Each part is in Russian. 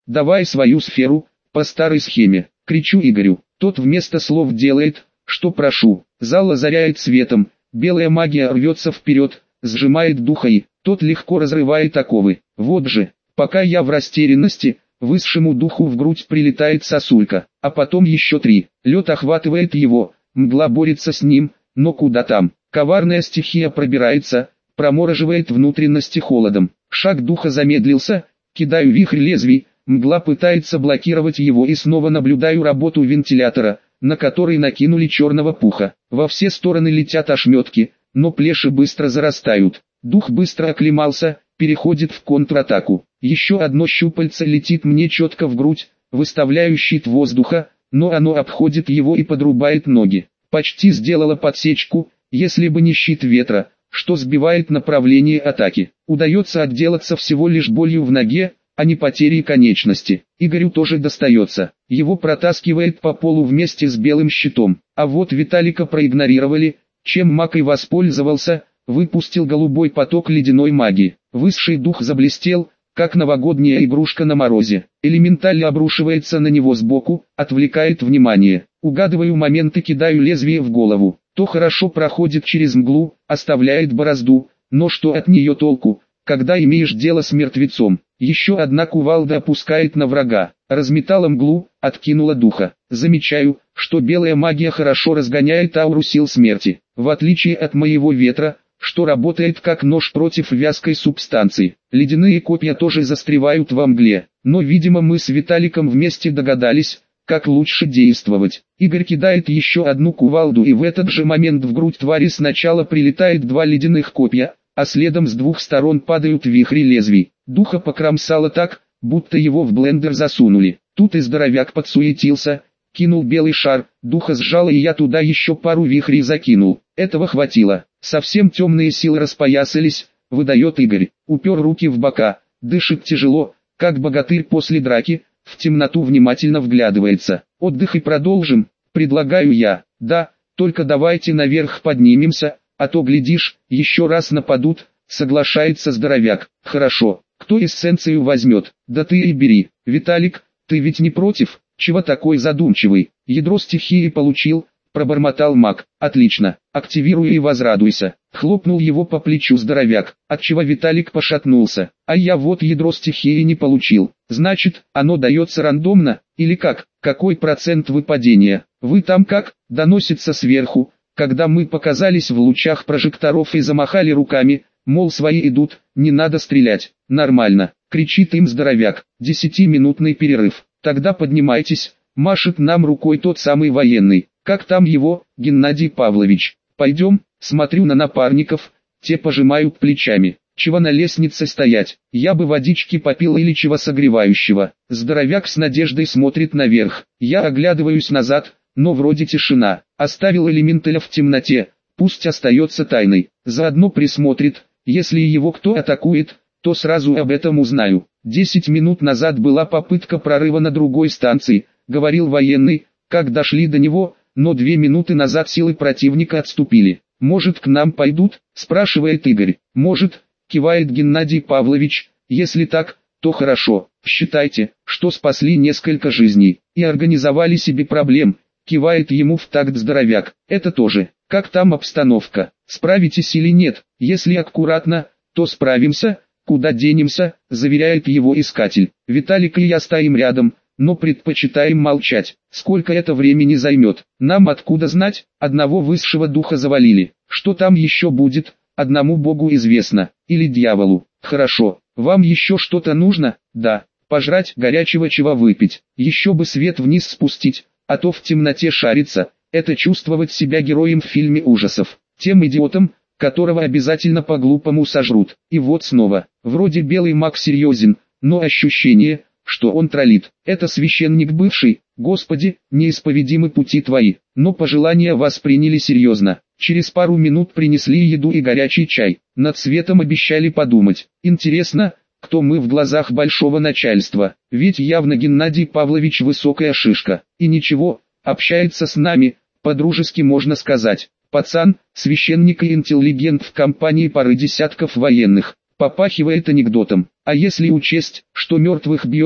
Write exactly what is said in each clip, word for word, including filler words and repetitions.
давай свою сферу, по старой схеме. Кричу Игорю, тот вместо слов делает, что прошу. Зал озаряет светом, белая магия рвется вперед, сжимает духа и, тот легко разрывает оковы. Вот же, пока я в растерянности, высшему духу в грудь прилетает сосулька, а потом еще три. Лед охватывает его, мгла борется с ним, но куда там. Коварная стихия пробирается, промораживает внутренности холодом. Шаг духа замедлился, кидаю вихрь лезвий, мгла пытается блокировать его и снова наблюдаю работу вентилятора, на который накинули черного пуха. Во все стороны летят ошметки, но плеши быстро зарастают. Дух быстро оклемался, переходит в контратаку. Еще одно щупальце летит мне четко в грудь, выставляю щит воздуха, но оно обходит его и подрубает ноги. Почти сделала подсечку, если бы не щит ветра, что сбивает направление атаки. Удается отделаться всего лишь болью в ноге, а не потерей конечности. Игорю тоже достается. Его протаскивает по полу вместе с белым щитом. А вот Виталика проигнорировали, чем маг и воспользовался, выпустил голубой поток ледяной магии. Высший дух заблестел, как новогодняя игрушка на морозе. Элементаль обрушивается на него сбоку, отвлекает внимание. Угадываю момент и кидаю лезвие в голову. То хорошо проходит через мглу, оставляет борозду, но что от нее толку, когда имеешь дело с мертвецом? Еще одна кувалда опускает на врага, разметала мглу, откинула духа. Замечаю, что белая магия хорошо разгоняет ауру сил смерти, в отличие от моего ветра, что работает как нож против вязкой субстанции. Ледяные копья тоже застревают во мгле, но видимо мы с Виталиком вместе догадались, как лучше действовать. Игорь кидает еще одну кувалду, и в этот же момент в грудь твари сначала прилетает два ледяных копья, а следом с двух сторон падают вихри лезвий. Духа покромсало так, будто его в блендер засунули. Тут и здоровяк подсуетился, кинул белый шар, духа сжало, и я туда еще пару вихрей закинул. Этого хватило. Совсем темные силы распоясались, выдает Игорь. Упер руки в бока, дышит тяжело, как богатырь после драки, в темноту внимательно вглядывается. Отдых и продолжим, предлагаю я. Да, только давайте наверх поднимемся, а то, глядишь, еще раз нападут, соглашается здоровяк. Хорошо, кто эссенцию возьмет? Да ты и бери. Виталик, ты ведь не против? Чего такой задумчивый? Ядро стихии получил, пробормотал маг. Отлично, активируй и возрадуйся. Хлопнул его по плечу здоровяк, отчего Виталик пошатнулся. А я вот ядро стихии не получил. Значит, оно дается рандомно, или как? Какой процент выпадения? Вы там как? Доносится сверху, когда мы показались в лучах прожекторов и замахали руками, мол, свои идут, не надо стрелять. Нормально, кричит им здоровяк. Десятиминутный перерыв. Тогда поднимайтесь, машет нам рукой тот самый военный. Как там его, Геннадий Павлович? Пойдем, смотрю на напарников, те пожимают плечами. Чего на лестнице стоять? Я бы водички попил или чего согревающего. Здоровяк с надеждой смотрит наверх. Я оглядываюсь назад, но вроде тишина. Оставил элементаля в темноте, пусть остается тайной. Заодно присмотрит, если его кто атакует, то сразу об этом узнаю. Десять минут назад была попытка прорыва на другой станции, говорил военный, как дошли до него, но две минуты назад силы противника отступили. Может, к нам пойдут? Спрашивает Игорь. Может, кивает Геннадий Павлович, если так, то хорошо. Считайте, что спасли несколько жизней и организовали себе проблем. Кивает ему в такт здоровяк. Это тоже. Как там обстановка? Справитесь или нет? Если аккуратно, то справимся. Куда денемся? Заверяет его искатель. Виталик и я стоим рядом, но предпочитаем молчать. Сколько это времени займет? Нам откуда знать? Одного высшего духа завалили. Что там еще будет? Одному богу известно. Или дьяволу. Хорошо. Вам еще что-то нужно? Да. Пожрать, горячего чего выпить. Еще бы свет вниз спустить, а то в темноте шариться. Это чувствовать себя героем в фильме ужасов. Тем идиотом, которого обязательно по-глупому сожрут. И вот снова. Вроде белый маг серьезен, но ощущение, что он троллит. Это священник бывший. Господи, неисповедимы пути твои. Но пожелания восприняли серьезно. Через пару минут принесли еду и горячий чай. Над светом обещали подумать. Интересно, кто мы в глазах большого начальства? Ведь явно Геннадий Павлович высокая шишка. И ничего, общается с нами, по-дружески можно сказать. Пацан, священник и интеллигент в компании пары десятков военных. Попахивает анекдотом. А если учесть, что мертвых бьем,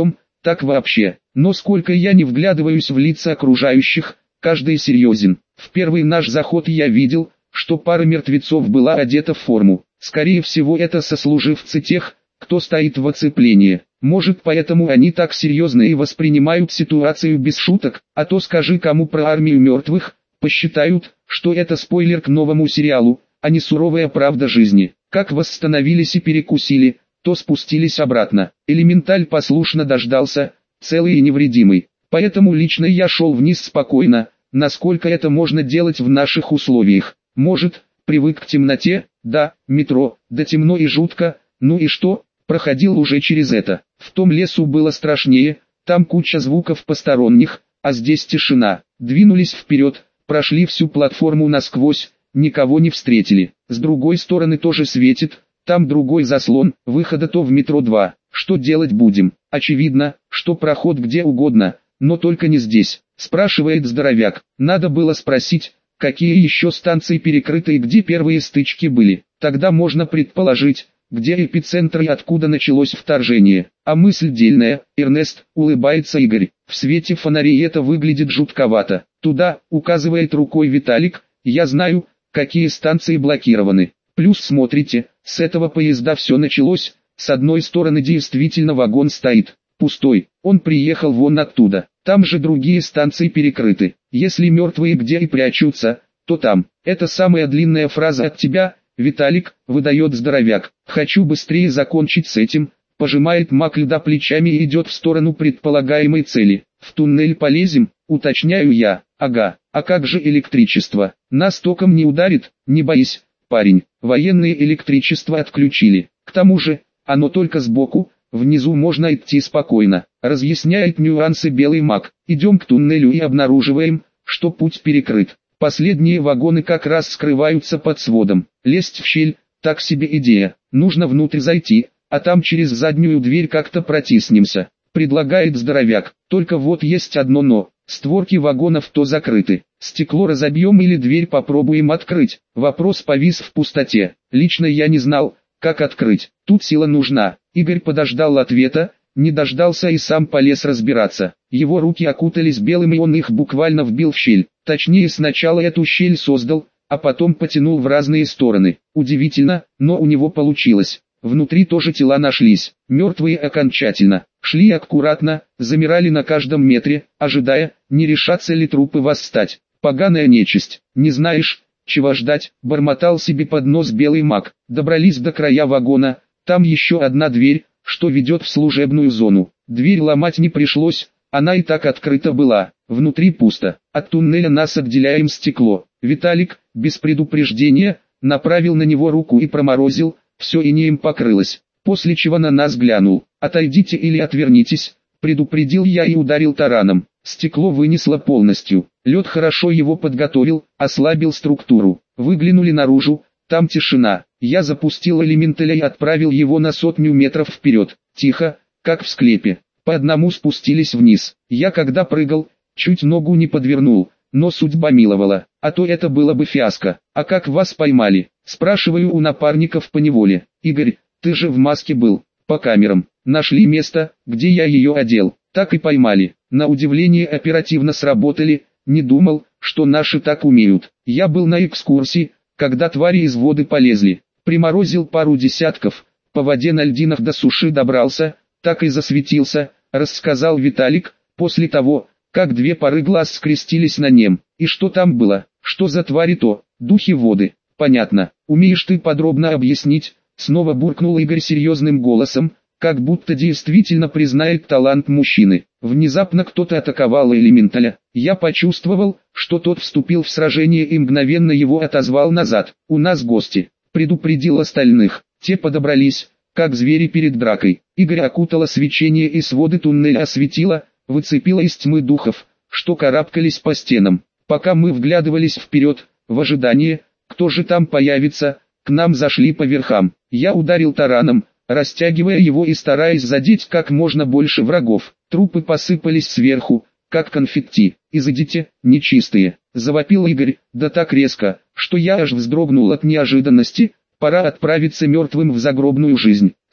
так вообще. Но сколько я не вглядываюсь в лица окружающих, каждый серьезен. В первый наш заход я видел, что пара мертвецов была одета в форму. Скорее всего, это сослуживцы тех, кто стоит в оцеплении. Может, поэтому они так серьезно и воспринимают ситуацию без шуток, а то скажи кому про армию мертвых, посчитают, что это спойлер к новому сериалу, а не суровая правда жизни. Как восстановились и перекусили, то спустились обратно. Элементаль послушно дождался, целый и невредимый. Поэтому лично я шел вниз спокойно, насколько это можно делать в наших условиях. Может, привык к темноте, да, метро, да темно и жутко, ну и что, проходил уже через это. В том лесу было страшнее, там куча звуков посторонних, а здесь тишина. Двинулись вперед, прошли всю платформу насквозь, никого не встретили. С другой стороны тоже светит, там другой заслон, выхода то в метро два. Что делать будем? Очевидно, что проход где угодно, но только не здесь. Спрашивает здоровяк. Надо было спросить, какие еще станции перекрыты и где первые стычки были. Тогда можно предположить, где эпицентр и откуда началось вторжение. А мысль дельная, Эрнест, улыбается Игорь. В свете фонарей это выглядит жутковато. Туда, указывает рукой Виталик, я знаю, какие станции блокированы. Плюс смотрите, с этого поезда все началось, с одной стороны действительно вагон стоит, пустой, он приехал вон оттуда, там же другие станции перекрыты. Если мертвые где и прячутся, то там. Это самая длинная фраза от тебя, Виталик, выдает здоровяк. Хочу быстрее закончить с этим, пожимает Маклюда плечами и идет в сторону предполагаемой цели. В туннель полезем, уточняю я. Ага, а как же электричество? Нас током не ударит, не боись, парень. Военные электричество отключили. К тому же, оно только сбоку, внизу можно идти спокойно. Разъясняет нюансы белый маг. Идем к туннелю и обнаруживаем, что путь перекрыт. Последние вагоны как раз скрываются под сводом. Лезть в щель, так себе идея. Нужно внутрь зайти, а там через заднюю дверь как-то протиснемся. Предлагает здоровяк. Только вот есть одно но. Створки вагонов то закрыты. Стекло разобьем или дверь попробуем открыть. Вопрос повис в пустоте. Лично я не знал, как открыть. Тут сила нужна. Игорь подождал ответа, не дождался и сам полез разбираться. Его руки окутались белым и он их буквально вбил в щель. Точнее сначала эту щель создал, а потом потянул в разные стороны. Удивительно, но у него получилось. Внутри тоже тела нашлись, мертвые окончательно. Шли аккуратно, замирали на каждом метре, ожидая, не решатся ли трупы восстать. Поганая нечисть, не знаешь, чего ждать, бормотал себе под нос белый маг. Добрались до края вагона, там еще одна дверь, что ведет в служебную зону. Дверь ломать не пришлось, она и так открыта была. Внутри пусто, от туннеля нас отделяем стекло. Виталик, без предупреждения, направил на него руку и проморозил, все инеем покрылось, после чего на нас глянул. «Отойдите или отвернитесь», предупредил я и ударил тараном. Стекло вынесло полностью, лед хорошо его подготовил, ослабил структуру. Выглянули наружу, там тишина. Я запустил элементаля и отправил его на сотню метров вперед. Тихо, как в склепе. По одному спустились вниз. Я когда прыгал, чуть ногу не подвернул, но судьба миловала, а то это было бы фиаско. «А как вас поймали?» Спрашиваю у напарников поневоле. «Игорь, ты же в маске был». «По камерам. Нашли место, где я ее одел. Так и поймали. На удивление оперативно сработали, не думал, что наши так умеют. Я был на экскурсии, когда твари из воды полезли. Приморозил пару десятков, по воде на льдинах до суши добрался, так и засветился», рассказал Виталик, после того, как две пары глаз скрестились на нем. «И что там было? Что за твари то? Духи воды?» «Понятно. Умеешь ты подробно объяснить?» Снова буркнул Игорь серьезным голосом, как будто действительно признает талант мужчины. Внезапно кто-то атаковал элементаля. Я почувствовал, что тот вступил в сражение и мгновенно его отозвал назад. «У нас гости», предупредил остальных. Те подобрались, как звери перед дракой. Игорь окутало свечение и своды туннеля осветило, выцепило из тьмы духов, что карабкались по стенам. Пока мы вглядывались вперед, в ожидании, кто же там появится, к нам зашли по верхам. Я ударил тараном, растягивая его и стараясь задеть как можно больше врагов. Трупы посыпались сверху, как конфетти. «Изыдите, нечистые!» — завопил Игорь, да так резко, что я аж вздрогнул от неожиданности. Пора отправиться мертвым в загробную жизнь.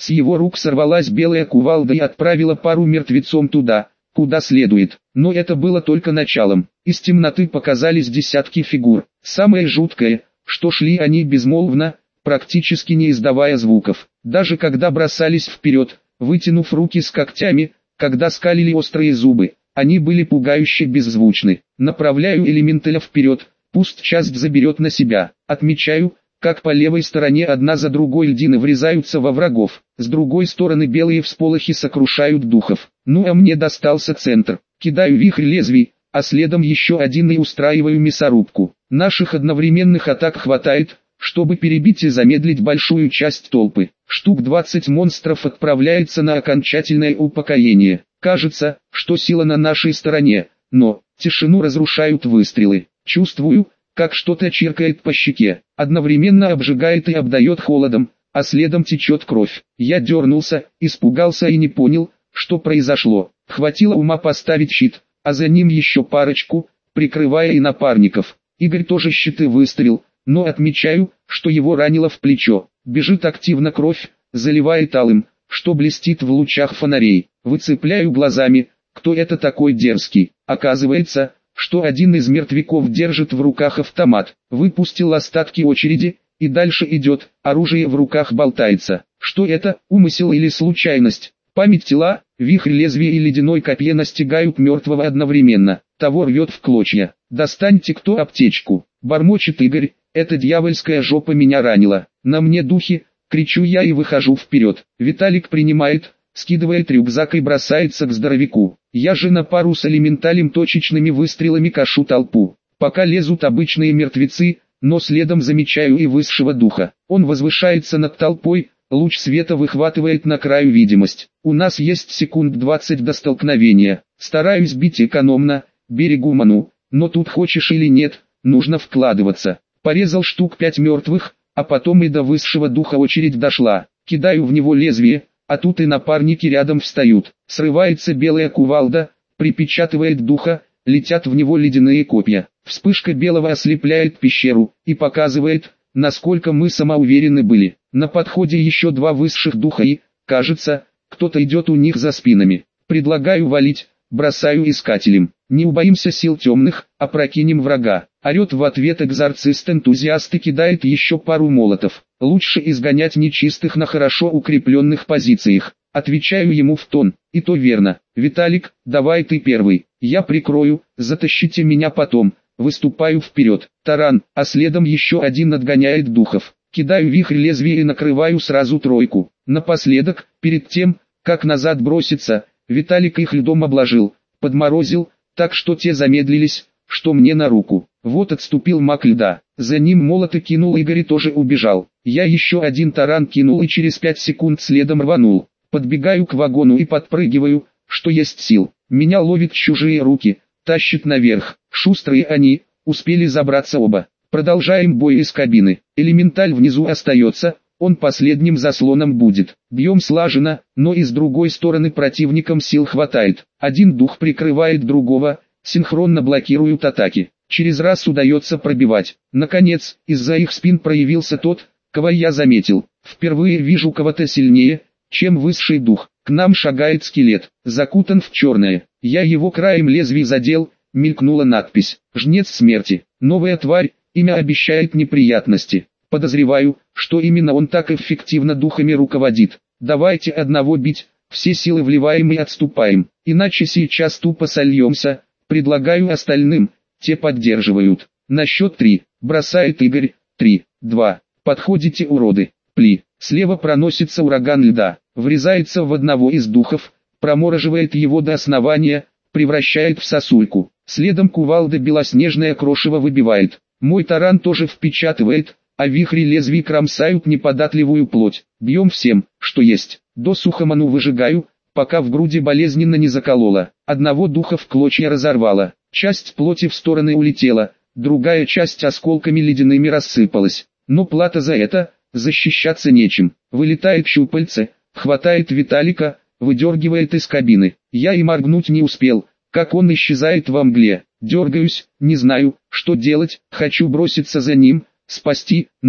С его рук сорвалась белая кувалда и отправила пару мертвецом туда, куда следует. Но это было только началом. Из темноты показались десятки фигур. Самое жуткое, что шли они безмолвно, практически не издавая звуков. Даже когда бросались вперед, вытянув руки с когтями, когда скалили острые зубы, они были пугающе беззвучны. Направляю элементаля вперед, пусть часть заберет на себя. Отмечаю, как по левой стороне одна за другой льдины врезаются во врагов, с другой стороны белые всполохи сокрушают духов. Ну а мне достался центр. Кидаю вихрь лезвий, а следом еще один и устраиваю мясорубку. Наших одновременных атак хватает, чтобы перебить и замедлить большую часть толпы. Штук двадцать монстров отправляется на окончательное упокоение. Кажется, что сила на нашей стороне, но тишину разрушают выстрелы. Чувствую, как что-то чиркает по щеке, одновременно обжигает и обдает холодом, а следом течет кровь. Я дернулся, испугался и не понял, что произошло. Хватило ума поставить щит, а за ним еще парочку, прикрывая и напарников. Игорь тоже щиты выставил, но отмечаю, что его ранило в плечо. Бежит активно кровь, заливает алым, что блестит в лучах фонарей. Выцепляю глазами, кто это такой дерзкий. Оказывается, что один из мертвяков держит в руках автомат. Выпустил остатки очереди, и дальше идет, оружие в руках болтается. Что это, умысел или случайность? Память тела, вихрь лезвия и ледяной копье настигают мертвого одновременно. Того рвет в клочья. «Достаньте кто аптечку!» Бормочет Игорь, «эта дьявольская жопа меня ранила. На мне духи!» Кричу я и выхожу вперед. Виталик принимает, скидывает рюкзак и бросается к здоровяку. Я же на пару с элементалем точечными выстрелами кашу толпу. Пока лезут обычные мертвецы, но следом замечаю и высшего духа. Он возвышается над толпой, луч света выхватывает на краю видимость. У нас есть секунд двадцать до столкновения. Стараюсь бить экономно, берегу ману, но тут хочешь или нет, нужно вкладываться. Порезал штук пять мертвых, а потом и до высшего духа очередь дошла. Кидаю в него лезвие, а тут и напарники рядом встают. Срывается белая кувалда, припечатывает духа, летят в него ледяные копья. Вспышка белого ослепляет пещеру и показывает, насколько мы самоуверены были. На подходе еще два высших духа и, кажется, кто-то идет у них за спинами. Предлагаю валить, бросаю искателем. Не убоимся сил темных, а прокинем врага. Орет в ответ экзорцист-энтузиаст и кидает еще пару молотов. Лучше изгонять нечистых на хорошо укрепленных позициях. Отвечаю ему в тон. И то верно. Виталик, давай ты первый. Я прикрою, затащите меня потом. Выступаю вперед. Таран, а следом еще один отгоняет духов. Кидаю вихрь лезвия и накрываю сразу тройку. Напоследок, перед тем, как назад броситься, Виталик их льдом обложил, подморозил, так что те замедлились, что мне на руку. Вот отступил маг льда. За ним молот и кинул, Игорь тоже убежал. Я еще один таран кинул и через пять секунд следом рванул. Подбегаю к вагону и подпрыгиваю, что есть сил. Меня ловят чужие руки, тащат наверх. Шустрые они, успели забраться оба. Продолжаем бой из кабины. Элементаль внизу остается, он последним заслоном будет. Бьем слаженно, но и с другой стороны противникам сил хватает. Один дух прикрывает другого, синхронно блокируют атаки. Через раз удается пробивать. Наконец, из-за их спин проявился тот, кого я заметил. Впервые вижу кого-то сильнее, чем высший дух. К нам шагает скелет, закутан в черное. Я его краем лезвий задел, мелькнула надпись «Жнец смерти». Новая тварь, имя обещает неприятности. Подозреваю, что именно он так эффективно духами руководит. Давайте одного бить, все силы вливаем и отступаем, иначе сейчас тупо сольемся. Предлагаю остальным, те поддерживают. На счет три, бросает Игорь, три, два, подходите уроды, пли. Слева проносится ураган льда, врезается в одного из духов, промораживает его до основания, превращает в сосульку. Следом кувалда белоснежное крошево выбивает. Мой таран тоже впечатывает, а вихри лезвий кромсают неподатливую плоть. Бьем всем, что есть. До сухоману выжигаю, пока в груди болезненно не заколола. Одного духа в клочья разорвало. Часть плоти в стороны улетела, другая часть осколками ледяными рассыпалась. Но плата за это, защищаться нечем. Вылетает щупальце, хватает Виталика, выдергивает из кабины. Я и моргнуть не успел, как он исчезает во мгле. Дергаюсь, не знаю, что делать, хочу броситься за ним, спасти, но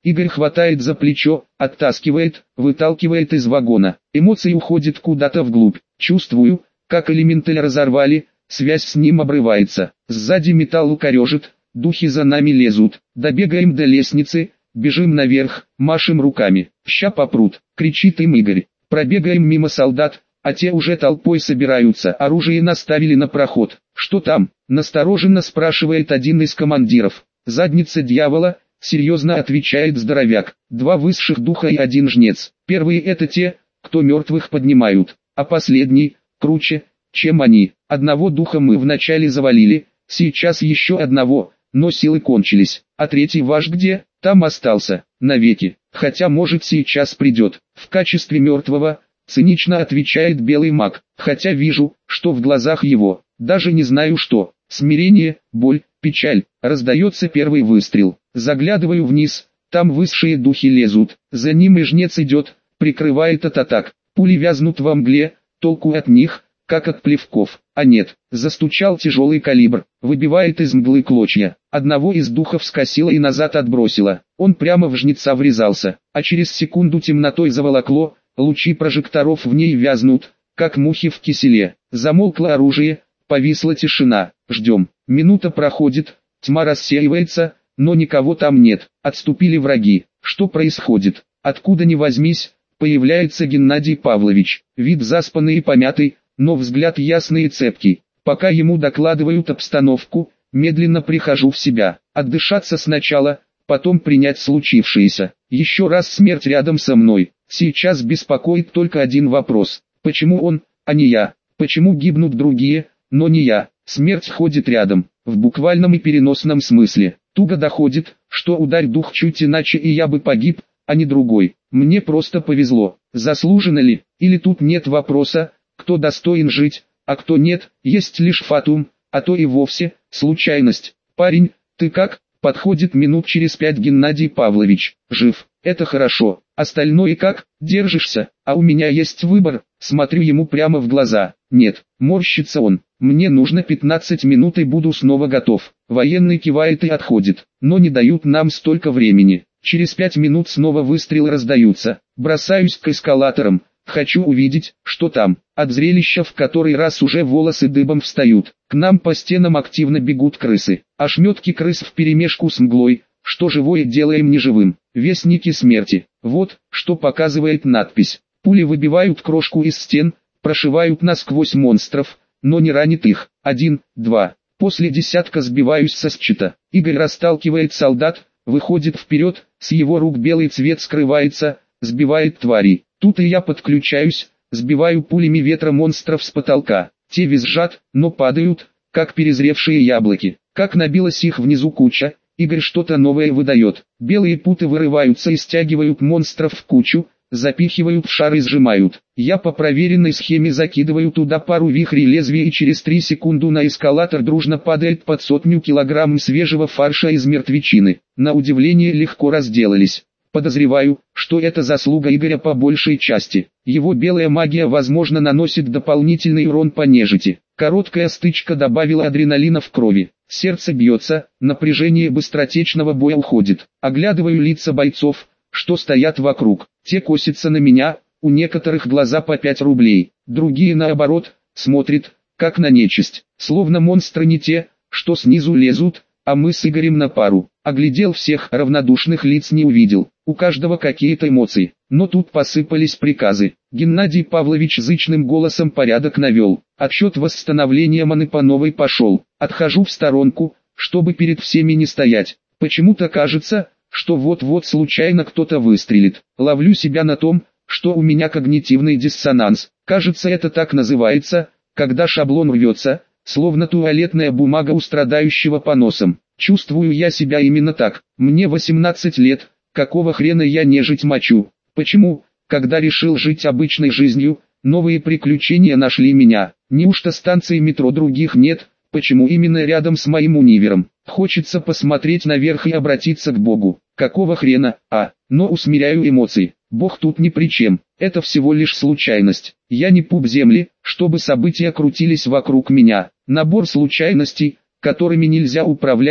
Игорь хватает за плечо, оттаскивает, выталкивает из вагона. Эмоции уходят куда-то вглубь. Чувствую, как элементаль разорвали, связь с ним обрывается. Сзади металл корежит, духи за нами лезут. Добегаем до лестницы, бежим наверх, машем руками. «Ща попрут!» — кричит им Игорь. Пробегаем мимо солдат, а те уже толпой собираются. Оружие наставили на проход. «Что там?» — настороженно спрашивает один из командиров. «Задница дьявола», — серьезно отвечает здоровяк. «Два высших духа и один жнец. Первые — это те, кто мертвых поднимают, а последний — круче, чем они. Одного духа мы вначале завалили, сейчас еще одного, но силы кончились. А третий ваш где? Там остался, навеки. Хотя может сейчас придет, в качестве мертвого», — цинично отвечает белый маг. «Хотя вижу, что в глазах его, даже не знаю что, смирение, боль, печаль». Раздается первый выстрел. Заглядываю вниз, там высшие духи лезут. За ним и жнец идет, прикрывает от атак. Пули вязнут во мгле, толку от них, как от плевков. А нет, застучал тяжелый калибр, выбивает из мглы клочья. Одного из духов скосило и назад отбросило. Он прямо в жнеца врезался, а через секунду темнотой заволокло, лучи прожекторов в ней вязнут, как мухи в киселе. Замолкло оружие, повисла тишина. Ждем. Минута проходит, тьма рассеивается, но никого там нет. Отступили враги. Что происходит? Откуда ни возьмись, появляется Геннадий Павлович. Вид заспанный и помятый, но взгляд ясный и цепкий. Пока ему докладывают обстановку, медленно прихожу в себя. Отдышаться сначала, потом принять случившееся. Еще раз смерть рядом со мной. Сейчас беспокоит только один вопрос. Почему он, а не я? Почему гибнут другие, но не я? Смерть ходит рядом, в буквальном и переносном смысле. Туго доходит, что ударь дух чуть иначе и я бы погиб, а не другой. Мне просто повезло. Заслуженно ли? Или тут нет вопроса, кто достоин жить, а кто нет, есть лишь фатум, а то и вовсе случайность. «Парень, ты как?» — подходит минут через пять Геннадий Павлович. «Жив, это хорошо. Остальное как? Держишься? А у меня есть выбор». Смотрю ему прямо в глаза. «Нет», — морщится он. «Мне нужно пятнадцать минут и буду снова готов». Военный кивает и отходит, но не дают нам столько времени. Через пять минут снова выстрелы раздаются. Бросаюсь к эскалаторам. Хочу увидеть, что там. От зрелища в который раз уже волосы дыбом встают. К нам по стенам активно бегут крысы. Ошметки крыс вперемешку с мглой. Что живое делаем неживым. Вестники смерти. Вот, что показывает надпись. Пули выбивают крошку из стен, прошивают насквозь монстров, но не ранит их. Один, два. После десятка сбиваюсь со счета. Игорь расталкивает солдат, выходит вперед, с его рук белый цвет скрывается, сбивает тварей. Тут и я подключаюсь, сбиваю пулями ветра монстров с потолка. Те визжат, но падают, как перезревшие яблоки. Как набилась их внизу куча, Игорь что-то новое выдает. Белые путы вырываются и стягивают монстров в кучу, запихивают в шар и сжимают. Я по проверенной схеме закидываю туда пару вихрей лезвия и через три секунды на эскалатор дружно падает под сотню килограмм свежего фарша из мертвечины. На удивление легко разделались. Подозреваю, что это заслуга Игоря по большей части. Его белая магия возможно наносит дополнительный урон по нежити. Короткая стычка добавила адреналина в крови. Сердце бьется, напряжение быстротечного боя уходит. Оглядываю лица бойцов, что стоят вокруг. Те косятся на меня, у некоторых глаза по пять рублей. Другие наоборот, смотрят, как на нечисть. Словно монстры не те, что снизу лезут, а мы с Игорем на пару. Оглядел всех, равнодушных лиц не увидел. У каждого какие-то эмоции. Но тут посыпались приказы. Геннадий Павлович зычным голосом порядок навел. Отсчет восстановления маны по новой пошел. Отхожу в сторонку, чтобы перед всеми не стоять. Почему-то кажется, что вот-вот случайно кто-то выстрелит. Ловлю себя на том, что у меня когнитивный диссонанс. Кажется, это так называется, когда шаблон рвется, словно туалетная бумага у страдающего поносом. Чувствую я себя именно так. Мне восемнадцать лет, какого хрена я нежить мочу? Почему, когда решил жить обычной жизнью, новые приключения нашли меня? Неужто станции метро других нет? Почему именно рядом с моим универом? Хочется посмотреть наверх и обратиться к Богу. Какого хрена? А, но усмиряю эмоции. Бог тут ни при чем. Это всего лишь случайность. Я не пуп земли, чтобы события крутились вокруг меня. Набор случайностей, которыми нельзя управлять,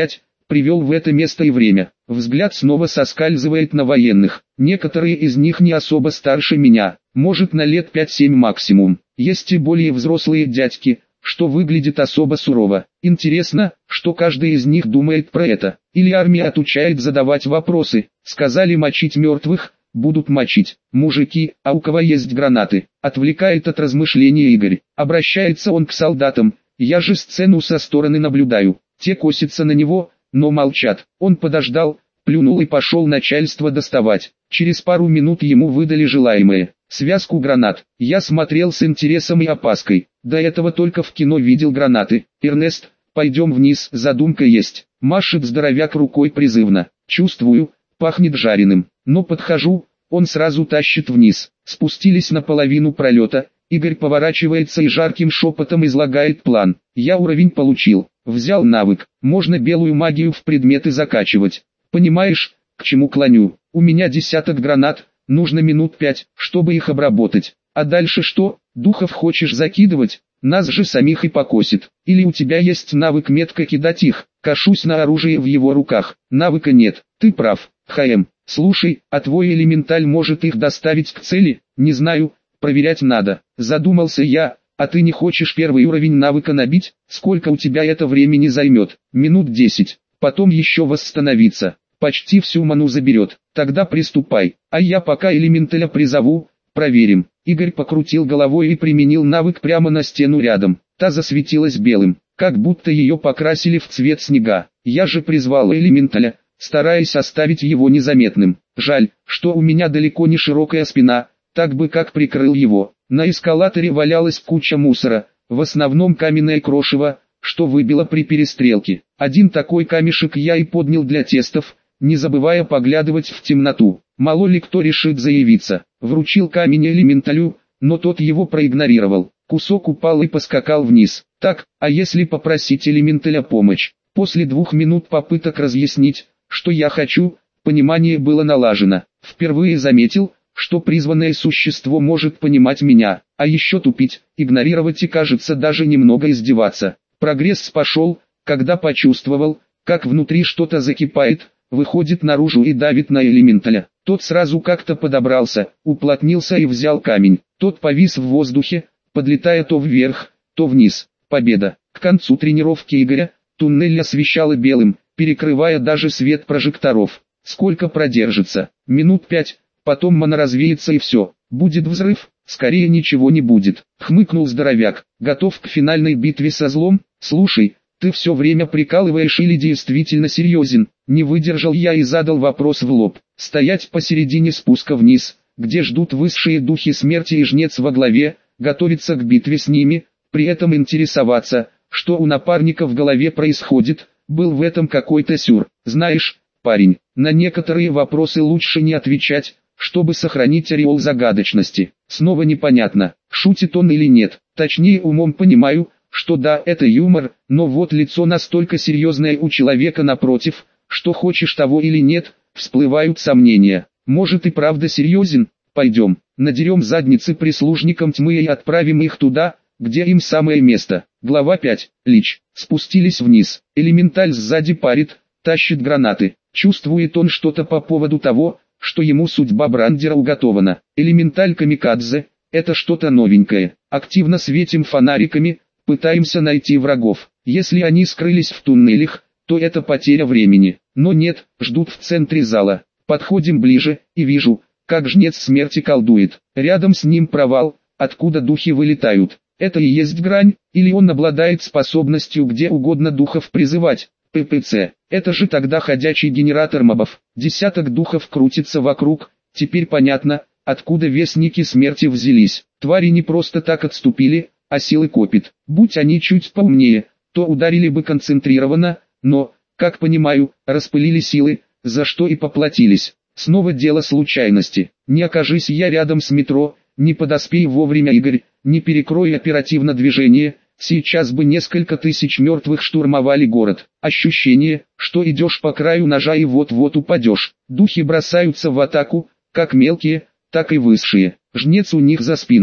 привел в это место и время. Взгляд снова соскальзывает на военных. Некоторые из них не особо старше меня, может на лет пять-семь максимум. Есть и более взрослые дядьки, что выглядит особо сурово. Интересно, что каждый из них думает про это. Или армия отучает задавать вопросы. Сказали мочить мертвых, будут мочить. Мужики, а у кого есть гранаты? Отвлекает от размышления Игорь. Обращается он к солдатам. Я же сцену со стороны наблюдаю. Те косятся на него, но молчат. Он подождал, плюнул и пошел начальство доставать. Через пару минут ему выдали желаемое. Связку гранат. Я смотрел с интересом и опаской. До этого только в кино видел гранаты. Эрнест, пойдем вниз, задумка есть. Машет здоровяк рукой призывно. Чувствую, пахнет жареным. Но подхожу, он сразу тащит вниз. Спустились на половину пролета. Игорь поворачивается и жарким шепотом излагает план. Я уровень получил. Взял навык. Можно белую магию в предметы закачивать. Понимаешь, к чему клоню? У меня десяток гранат. Нужно минут пять, чтобы их обработать. А дальше что? Духов хочешь закидывать? Нас же самих и покосит. Или у тебя есть навык метко кидать их? Кашусь на оружие в его руках. Навыка нет. Ты прав, ХМ. Слушай, а твой элементаль может их доставить к цели? Не знаю, проверять надо. Задумался я. А ты не хочешь первый уровень навыка набить? Сколько у тебя это времени займет? Минут десять. Потом еще восстановиться. Почти всю ману заберет. Тогда приступай. А я пока элементаля призову. Проверим. Игорь покрутил головой и применил навык прямо на стену рядом. Та засветилась белым, как будто ее покрасили в цвет снега. Я же призвал элементаля, стараясь оставить его незаметным. Жаль, что у меня далеко не широкая спина, так бы как прикрыл его. На эскалаторе валялась куча мусора, в основном каменное крошево, что выбило при перестрелке. Один такой камешек я и поднял для тестов, не забывая поглядывать в темноту. Мало ли кто решит заявиться. Вручил камень элементалю, но тот его проигнорировал. Кусок упал и поскакал вниз. Так, а если попросить элементаля помощь? После двух минут попыток разъяснить, что я хочу, понимание было налажено. Впервые заметил, что призванное существо может понимать меня, а еще тупить, игнорировать и, кажется, даже немного издеваться. Прогресс пошел, когда почувствовал, как внутри что-то закипает, выходит наружу и давит на элементаля. Тот сразу как-то подобрался, уплотнился и взял камень. Тот повис в воздухе, подлетая то вверх, то вниз. Победа. К концу тренировки Игоря, туннель освещало белым, перекрывая даже свет прожекторов. Сколько продержится? Минут пять, потом мана развеется и все. Будет взрыв? Скорее ничего не будет. Хмыкнул здоровяк. Готов к финальной битве со злом? Слушай, ты все время прикалываешь или действительно серьезен? Не выдержал я и задал вопрос в лоб. Стоять посередине спуска вниз, где ждут высшие духи смерти и жнец во главе, готовиться к битве с ними, при этом интересоваться, что у напарника в голове происходит, был в этом какой-то сюр. Знаешь, парень, на некоторые вопросы лучше не отвечать, чтобы сохранить ореол загадочности. Снова непонятно, шутит он или нет. Точнее, умом понимаю, что да, это юмор, но вот лицо настолько серьезное у человека напротив, что хочешь того или нет, всплывают сомнения. Может и правда серьезен? Пойдем, надерем задницы прислужникам тьмы и отправим их туда, где им самое место. Глава пять. Лич. Спустились вниз. Элементаль сзади парит, тащит гранаты. Чувствует он что-то по поводу того, что ему судьба Брандера уготована. Элементаль камикадзе – это что-то новенькое. Активно светим фонариками, пытаемся найти врагов. Если они скрылись в туннелях, то это потеря времени. Но нет, ждут в центре зала. Подходим ближе, и вижу, как жнец смерти колдует. Рядом с ним провал, откуда духи вылетают. Это и есть грань, или он обладает способностью где угодно духов призывать. ППЦ. Это же тогда ходячий генератор мобов. Десяток духов крутится вокруг. Теперь понятно, откуда вестники смерти взялись. Твари не просто так отступили, а силы копит. Будь они чуть поумнее, то ударили бы концентрированно, но, как понимаю, распылили силы, за что и поплатились. Снова дело случайности. Не окажись я рядом с метро, не подоспей вовремя Игорь, не перекрой оперативно движение, сейчас бы несколько тысяч мертвых штурмовали город. Ощущение, что идешь по краю ножа и вот-вот упадешь. Духи бросаются в атаку, как мелкие, так и высшие. Жнец у них за спинами.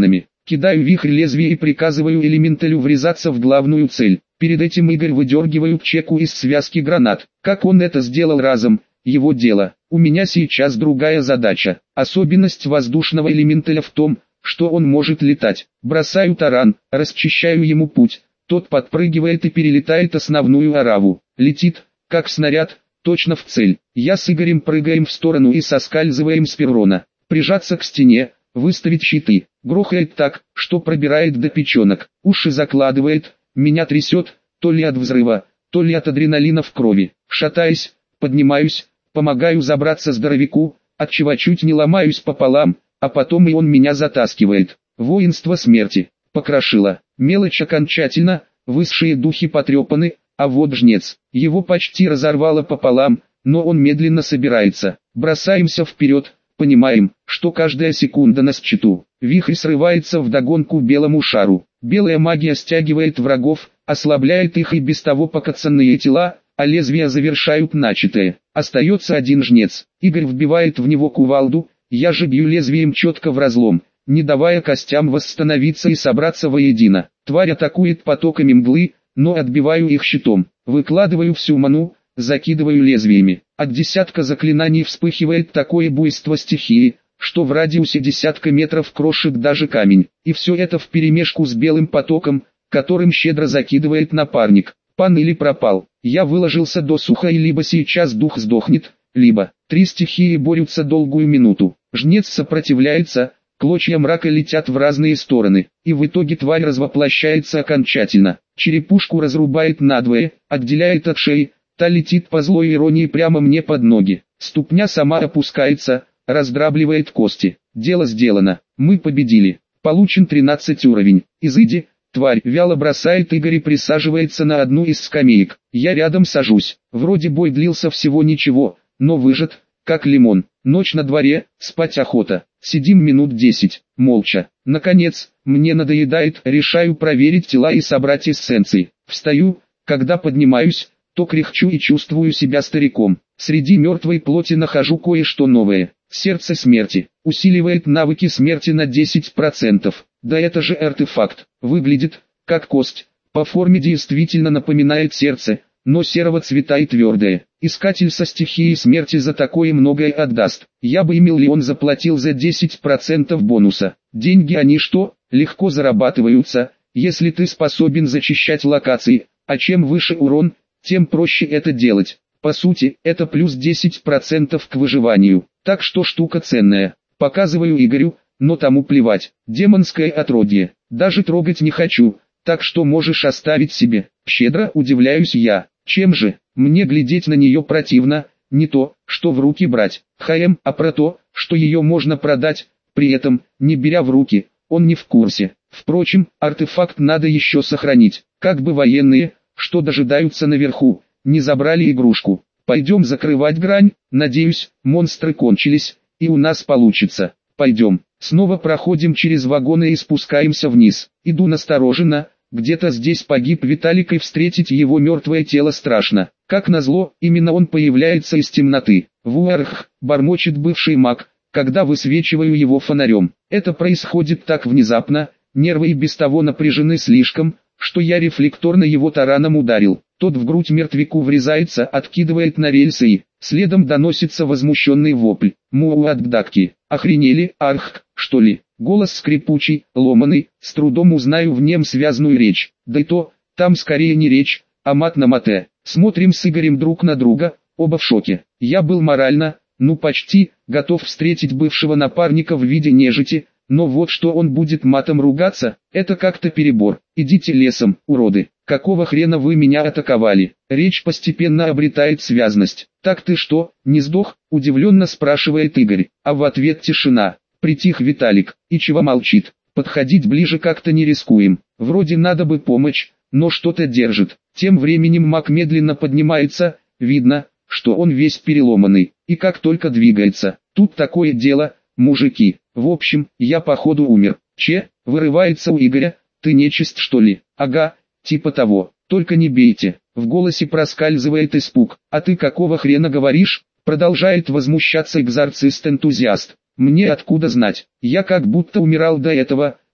Кидаю вихрь лезвия и приказываю элементалю врезаться в главную цель. Перед этим Игорь выдергивает чеку из связки гранат. Как он это сделал разом, его дело. У меня сейчас другая задача. Особенность воздушного элементаля в том, что он может летать. Бросаю таран, расчищаю ему путь. Тот подпрыгивает и перелетает основную ораву. Летит, как снаряд, точно в цель. Я с Игорем прыгаем в сторону и соскальзываем с перрона. Прижаться к стене, выставить щиты. Грохает так, что пробирает до печенок. Уши закладывает, меня трясет, то ли от взрыва, то ли от адреналина в крови. Шатаясь, поднимаюсь, помогаю забраться здоровяку, отчего чуть не ломаюсь пополам, а потом и он меня затаскивает. Воинство смерти. Покрошило. Мелочь окончательно, высшие духи потрепаны, а вот жнец. Его почти разорвало пополам, но он медленно собирается. Бросаемся вперед, понимаем, что каждая секунда на счету. Вихрь срывается вдогонку белому шару. Белая магия стягивает врагов, ослабляет их и без того покоцанные тела, а лезвия завершают начатое. Остается один жнец. Игорь вбивает в него кувалду, я же бью лезвием четко в разлом, не давая костям восстановиться и собраться воедино. Тварь атакует потоками мглы, но отбиваю их щитом. Выкладываю всю ману, закидываю лезвиями. От десятка заклинаний вспыхивает такое буйство стихии, что в радиусе десятка метров крошит даже камень. И все это вперемешку с белым потоком, которым щедро закидывает напарник. Пан или пропал. Я выложился досуха и либо сейчас дух сдохнет, либо... Три стихии борются долгую минуту. Жнец сопротивляется, клочья мрака летят в разные стороны, и в итоге тварь развоплощается окончательно. Черепушку разрубает надвое, отделяет от шеи, та летит по злой иронии прямо мне под ноги. Ступня сама опускается, раздрабливает кости. Дело сделано, мы победили. Получен тринадцать уровень. Изыди, тварь вяло бросает Игорь и присаживается на одну из скамеек. Я рядом сажусь. Вроде бой длился всего ничего, но выжат, как лимон. Ночь на дворе, спать охота. Сидим минут десять, молча. Наконец, мне надоедает, решаю проверить тела и собрать эссенции. Встаю, когда поднимаюсь, то кряхчу и чувствую себя стариком. Среди мертвой плоти нахожу кое-что новое. Сердце смерти. Усиливает навыки смерти на десять процентов. Да это же артефакт. Выглядит, как кость. По форме действительно напоминает сердце, но серого цвета и твердое. Искатель со стихией смерти за такое многое отдаст. Я бы и миллион заплатил за десять процентов бонуса. Деньги они что, легко зарабатываются, если ты способен зачищать локации, а чем выше урон, тем проще это делать. По сути, это плюс десять процентов к выживанию. Так что штука ценная. Показываю Игорю, но тому плевать. Демонское отродье. Даже трогать не хочу, так что можешь оставить себе. Щедро удивляюсь я. Чем же? Мне глядеть на нее противно, не то, что в руки брать. ХМ, а про то, что ее можно продать, при этом, не беря в руки, он не в курсе. Впрочем, артефакт надо еще сохранить. Как бы военные, что дожидаются наверху, не забрали игрушку. Пойдем закрывать грань, надеюсь, монстры кончились, и у нас получится. Пойдем. Снова проходим через вагоны и спускаемся вниз. Иду настороженно, где-то здесь погиб Виталик и встретить его мертвое тело страшно. Как назло, именно он появляется из темноты. Вуарх, бормочет бывший маг, когда высвечиваю его фонарем. Это происходит так внезапно, нервы и без того напряжены слишком, что я рефлекторно его тараном ударил. Тот в грудь мертвяку врезается, откидывает на рельсы и, следом доносится возмущенный вопль. Муадбдакки, охренели, арх, что ли? Голос скрипучий, ломаный, с трудом узнаю в нем связную речь. Да и то, там скорее не речь, а мат на мате. Смотрим с Игорем друг на друга, оба в шоке. Я был морально, ну почти, готов встретить бывшего напарника в виде нежити, но вот что он будет матом ругаться, это как-то перебор. Идите лесом, уроды. Какого хрена вы меня атаковали? Речь постепенно обретает связность. Так ты что, не сдох? Удивленно спрашивает Игорь, а в ответ тишина. Притих Виталик, и чего молчит? Подходить ближе как-то не рискуем. Вроде надо бы помочь, но что-то держит. Тем временем маг медленно поднимается, видно, что он весь переломанный, и как только двигается. Тут такое дело, мужики. В общем, я походу умер. Че, вырывается у Игоря, ты нечист что ли? Ага, типа того, только не бейте. В голосе проскальзывает испуг. А ты какого хрена говоришь? Продолжает возмущаться экзорцист-энтузиаст. Мне откуда знать? Я как будто умирал до этого,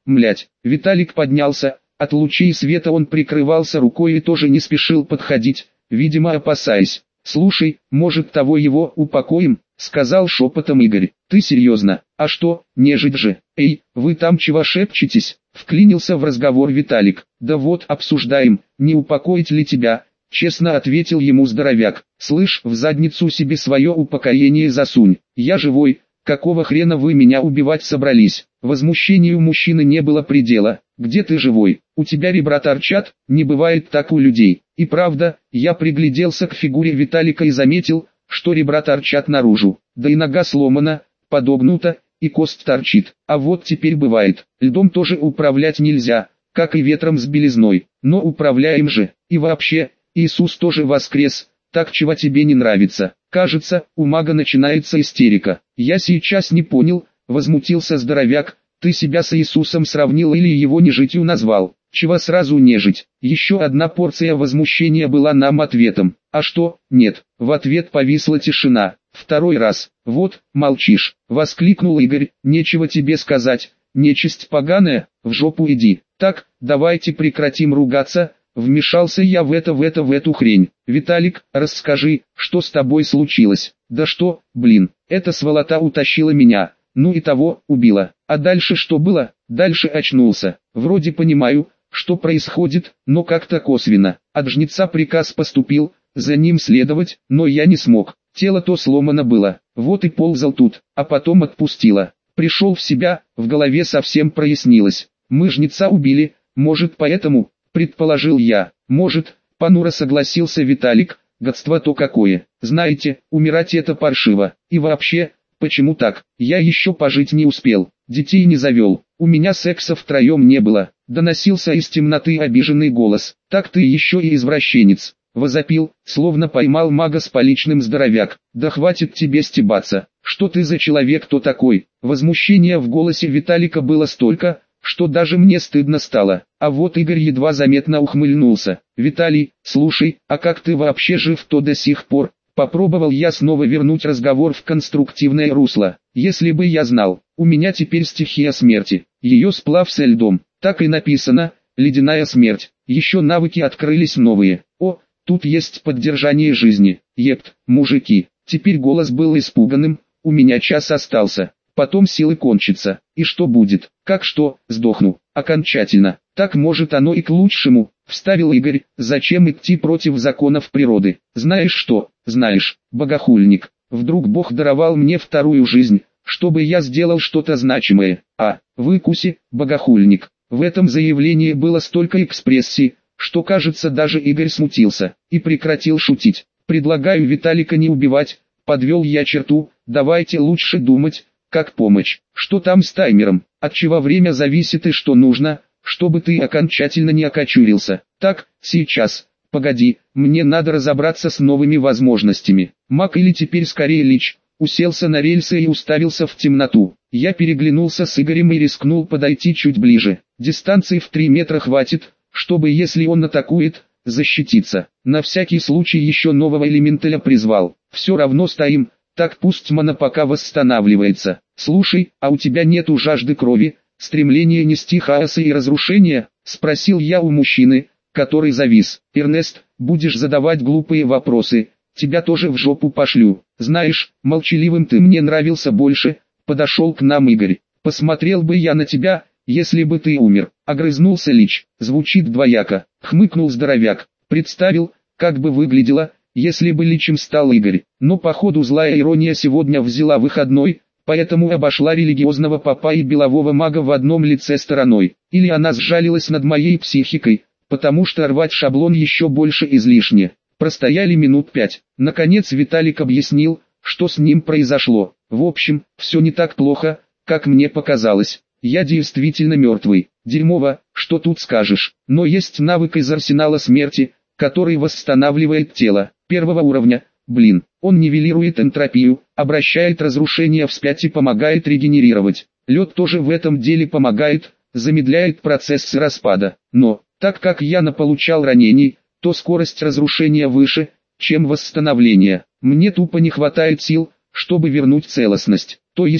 млять. Виталик поднялся, от лучей света он прикрывался рукой и тоже не спешил подходить, видимо опасаясь. «Слушай, может того его упокоим?» — сказал шепотом Игорь. «Ты серьезно? А что, нежить же? Эй, вы там чего шепчетесь?» — вклинился в разговор Виталик. «Да вот, обсуждаем, не упокоить ли тебя?» — честно ответил ему здоровяк. «Слышь, в задницу себе свое упокоение засунь. Я живой, какого хрена вы меня убивать собрались?» Возмущению мужчины не было предела. «Где ты живой? У тебя ребра торчат, не бывает так у людей». И правда, я пригляделся к фигуре Виталика и заметил, что ребра торчат наружу, да и нога сломана, подогнута, и кость торчит. А вот теперь бывает, льдом тоже управлять нельзя, как и ветром с белизной, но управляем же. И вообще, Иисус тоже воскрес, так чего тебе не нравится? Кажется, у мага начинается истерика. Я сейчас не понял, возмутился здоровяк, ты себя с Иисусом сравнил или его нежитью назвал? Чего сразу нежить? Еще одна порция возмущения была нам ответом. А что? Нет. В ответ повисла тишина. Второй раз. Вот, молчишь. Воскликнул Игорь. Нечего тебе сказать. Нечисть поганая, в жопу иди. Так, давайте прекратим ругаться. Вмешался я в это в это в эту хрень. Виталик, расскажи, что с тобой случилось? Да что, блин, эта сволота утащила меня. Ну и того, убила. А дальше что было? Дальше очнулся. Вроде понимаю, что происходит, но как-то косвенно. От жнеца приказ поступил, за ним следовать, но я не смог. Тело то сломано было, вот и ползал тут, а потом отпустило. Пришел в себя, в голове совсем прояснилось. Мы жнеца убили, может поэтому, предположил я. Может, понуро согласился Виталик, гадство то какое. Знаете, умирать это паршиво. И вообще, почему так? Я еще пожить не успел, детей не завел, у меня секса втроем не было. Доносился из темноты обиженный голос. «Так ты еще и извращенец!» Возопил, словно поймал мага с поличным здоровяк. «Да хватит тебе стебаться! Что ты за человек-то такой?» Возмущения в голосе Виталика было столько, что даже мне стыдно стало. А вот Игорь едва заметно ухмыльнулся. «Виталий, слушай, а как ты вообще жив-то до сих пор?» Попробовал я снова вернуть разговор в конструктивное русло. «Если бы я знал, у меня теперь стихия смерти, ее сплав со льдом». Так и написано, ледяная смерть. Еще навыки открылись новые. О, тут есть поддержание жизни. Епт, мужики. Теперь голос был испуганным, у меня час остался. Потом силы кончатся. И что будет? Как что, сдохну. Окончательно. Так может оно и к лучшему, вставил Игорь. Зачем идти против законов природы? Знаешь что? Знаешь, богохульник. Вдруг Бог даровал мне вторую жизнь, чтобы я сделал что-то значимое. А, выкуси, богохульник. В этом заявлении было столько экспрессии, что, кажется, даже Игорь смутился и прекратил шутить. «Предлагаю Виталика не убивать», подвел я черту, «давайте лучше думать, как помочь. Что там с таймером, от чего время зависит и что нужно, чтобы ты окончательно не окочурился. Так, сейчас, погоди, мне надо разобраться с новыми возможностями». Маг или теперь скорее Лич, уселся на рельсы и уставился в темноту. Я переглянулся с Игорем и рискнул подойти чуть ближе. Дистанции в три метра хватит, чтобы, если он атакует, защититься. На всякий случай еще нового элементаля призвал. Все равно стоим, так пусть мана пока восстанавливается. «Слушай, а у тебя нету жажды крови, стремления нести хаоса и разрушения?» — спросил я у мужчины, который завис. «Эрнест, будешь задавать глупые вопросы, тебя тоже в жопу пошлю. Знаешь, молчаливым ты мне нравился больше», — подошел к нам Игорь. «Посмотрел бы я на тебя, если бы ты умер», — огрызнулся Лич. «Звучит двояко», — хмыкнул здоровяк. Представил, как бы выглядело, если бы Личем стал Игорь. Но походу злая ирония сегодня взяла выходной, поэтому обошла религиозного попа и белового мага в одном лице стороной. Или она сжалилась над моей психикой, потому что рвать шаблон еще больше излишне. Простояли минут пять. Наконец Виталик объяснил, что с ним произошло. В общем, все не так плохо, как мне показалось. Я действительно мертвый. Дерьмово, что тут скажешь. Но есть навык из арсенала смерти, который восстанавливает тело. Первого уровня. Блин, он нивелирует энтропию, обращает разрушение вспять и помогает регенерировать. Лед тоже в этом деле помогает, замедляет процесс распада. Но, так как я наполучал ранений, то скорость разрушения выше, чем восстановление. Мне тупо не хватает сил, чтобы вернуть целостность. То есть,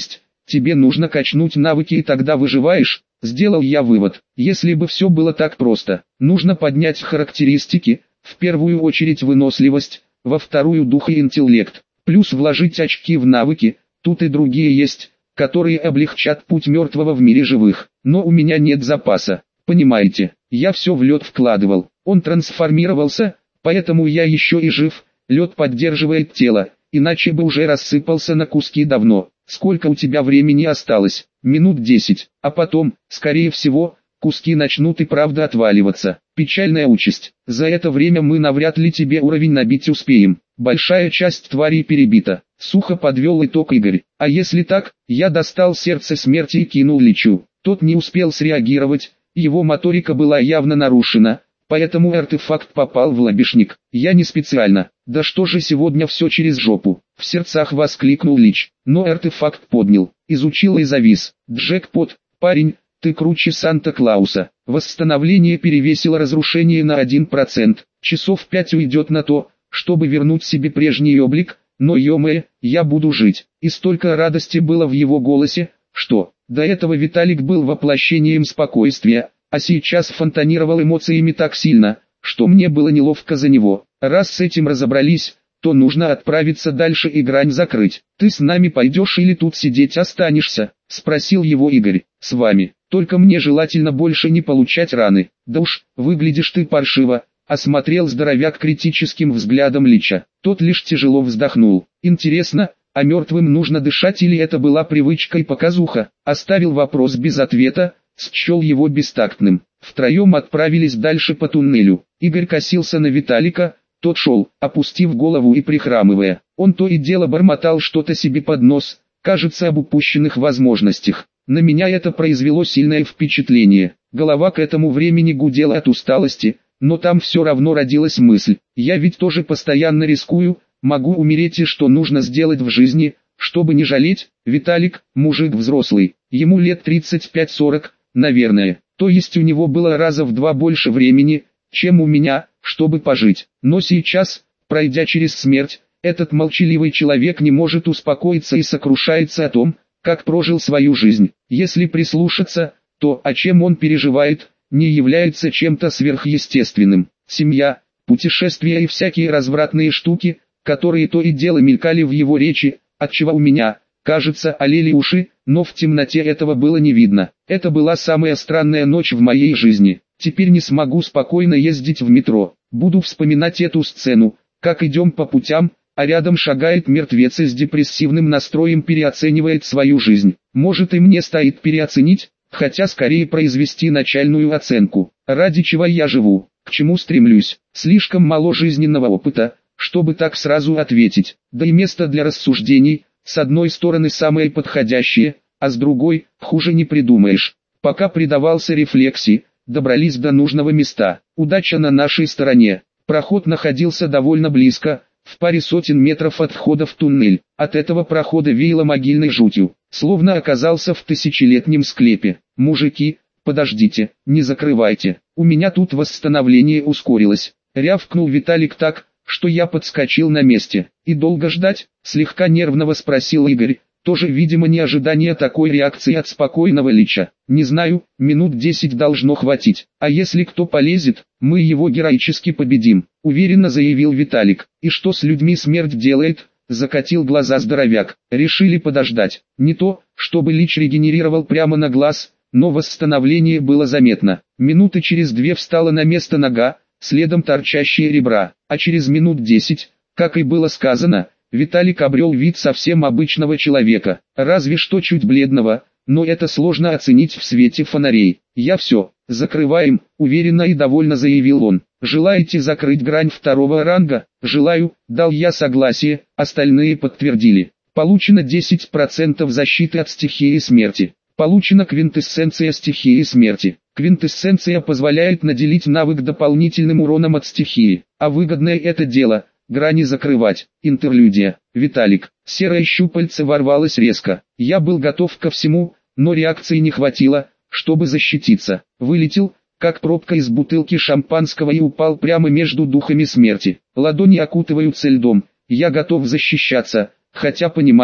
тебе нужно качнуть навыки и тогда выживаешь. Сделал я вывод. Если бы все было так просто, нужно поднять характеристики, в первую очередь выносливость, во вторую дух и интеллект, плюс вложить очки в навыки, тут и другие есть, которые облегчат путь мертвого в мире живых. Но у меня нет запаса, понимаете, я все в лед вкладывал, он трансформировался, поэтому я еще и жив, лед поддерживает тело, иначе бы уже рассыпался на куски давно. Сколько у тебя времени осталось? Минут десять, а потом, скорее всего, куски начнут и правда отваливаться. Печальная участь. За это время мы навряд ли тебе уровень набить успеем. Большая часть тварей перебита. Сухо подвел итог Игорь. А если так, я достал сердце смерти и кинул Личу. Тот не успел среагировать, его моторика была явно нарушена, поэтому артефакт попал в лобешник. Я не специально. Да что же сегодня все через жопу? В сердцах воскликнул Лич, но артефакт поднял, изучил и завис. Джекпот, парень, ты круче Санта-Клауса. Восстановление перевесило разрушение на один процент. Часов пять уйдет на то, чтобы вернуть себе прежний облик, но ё-моё, я буду жить. И столько радости было в его голосе, что, до этого Виталик был воплощением спокойствия, а сейчас фонтанировал эмоциями так сильно, что мне было неловко за него. Раз с этим разобрались, то нужно отправиться дальше и грань закрыть. Ты с нами пойдешь или тут сидеть останешься? Спросил его Игорь. С вами, только мне желательно больше не получать раны. Да уж, выглядишь ты паршиво. Осмотрел здоровяк критическим взглядом Лича. Тот лишь тяжело вздохнул. Интересно, а мертвым нужно дышать или это была привычка и показуха? Оставил вопрос без ответа, счел его бестактным. Втроем отправились дальше по туннелю. Игорь косился на Виталика, тот шел, опустив голову и прихрамывая. Он то и дело бормотал что-то себе под нос, кажется, об упущенных возможностях. На меня это произвело сильное впечатление. Голова к этому времени гудела от усталости, но там все равно родилась мысль. Я ведь тоже постоянно рискую, могу умереть, и что нужно сделать в жизни, чтобы не жалеть? Виталик, мужик взрослый, ему лет тридцать пять сорок, наверное. То есть у него было раза в два больше времени, чем у меня, чтобы пожить. Но сейчас, пройдя через смерть, этот молчаливый человек не может успокоиться и сокрушается о том, как прожил свою жизнь. Если прислушаться, то, о чем он переживает, не является чем-то сверхъестественным. Семья, путешествия и всякие развратные штуки, которые то и дело мелькали в его речи, отчего у меня, кажется, олели уши, но в темноте этого было не видно. Это была самая странная ночь в моей жизни. Теперь не смогу спокойно ездить в метро. Буду вспоминать эту сцену, как идем по путям, а рядом шагает мертвец и с депрессивным настроем переоценивает свою жизнь. Может, и мне стоит переоценить, хотя скорее произвести начальную оценку. Ради чего я живу, к чему стремлюсь? Слишком мало жизненного опыта, чтобы так сразу ответить. Да и место для рассуждений, с одной стороны самое подходящее, а с другой, хуже не придумаешь. Пока предавался рефлексии, добрались до нужного места. Удача на нашей стороне. Проход находился довольно близко, в паре сотен метров от входа в туннель. От этого прохода веяло могильной жутью, словно оказался в тысячелетнем склепе. Мужики, подождите, не закрывайте, у меня тут восстановление ускорилось. Рявкнул Виталик так, что я подскочил на месте. И долго ждать? Слегка нервного спросил Игорь. Тоже, видимо, не ожидание такой реакции от спокойного Лича. Не знаю, минут десять должно хватить. А если кто полезет, мы его героически победим, уверенно заявил Виталик. И что с людьми смерть делает? Закатил глаза здоровяк. Решили подождать. Не то, чтобы Лич регенерировал прямо на глаз, но восстановление было заметно. Минуты через две встала на место нога, следом торчащие ребра. А через минут десять, как и было сказано, Виталик обрел вид совсем обычного человека, разве что чуть бледного, но это сложно оценить в свете фонарей. «Я все, закрываем», — уверенно и довольно заявил он. «Желаете закрыть грань второго ранга?» «Желаю», — дал я согласие, остальные подтвердили. Получено десять процентов защиты от стихии смерти. Получена квинтэссенция стихии смерти. Квинтэссенция позволяет наделить навык дополнительным уроном от стихии, а выгодное это дело — грани закрывать. Интерлюдия. Виталик. Серое щупальце ворвалось резко. Я был готов ко всему, но реакции не хватило, чтобы защититься. Вылетел, как пробка из бутылки шампанского, и упал прямо между духами смерти. Ладони окутываются льдом. Я готов защищаться, хотя понимаю,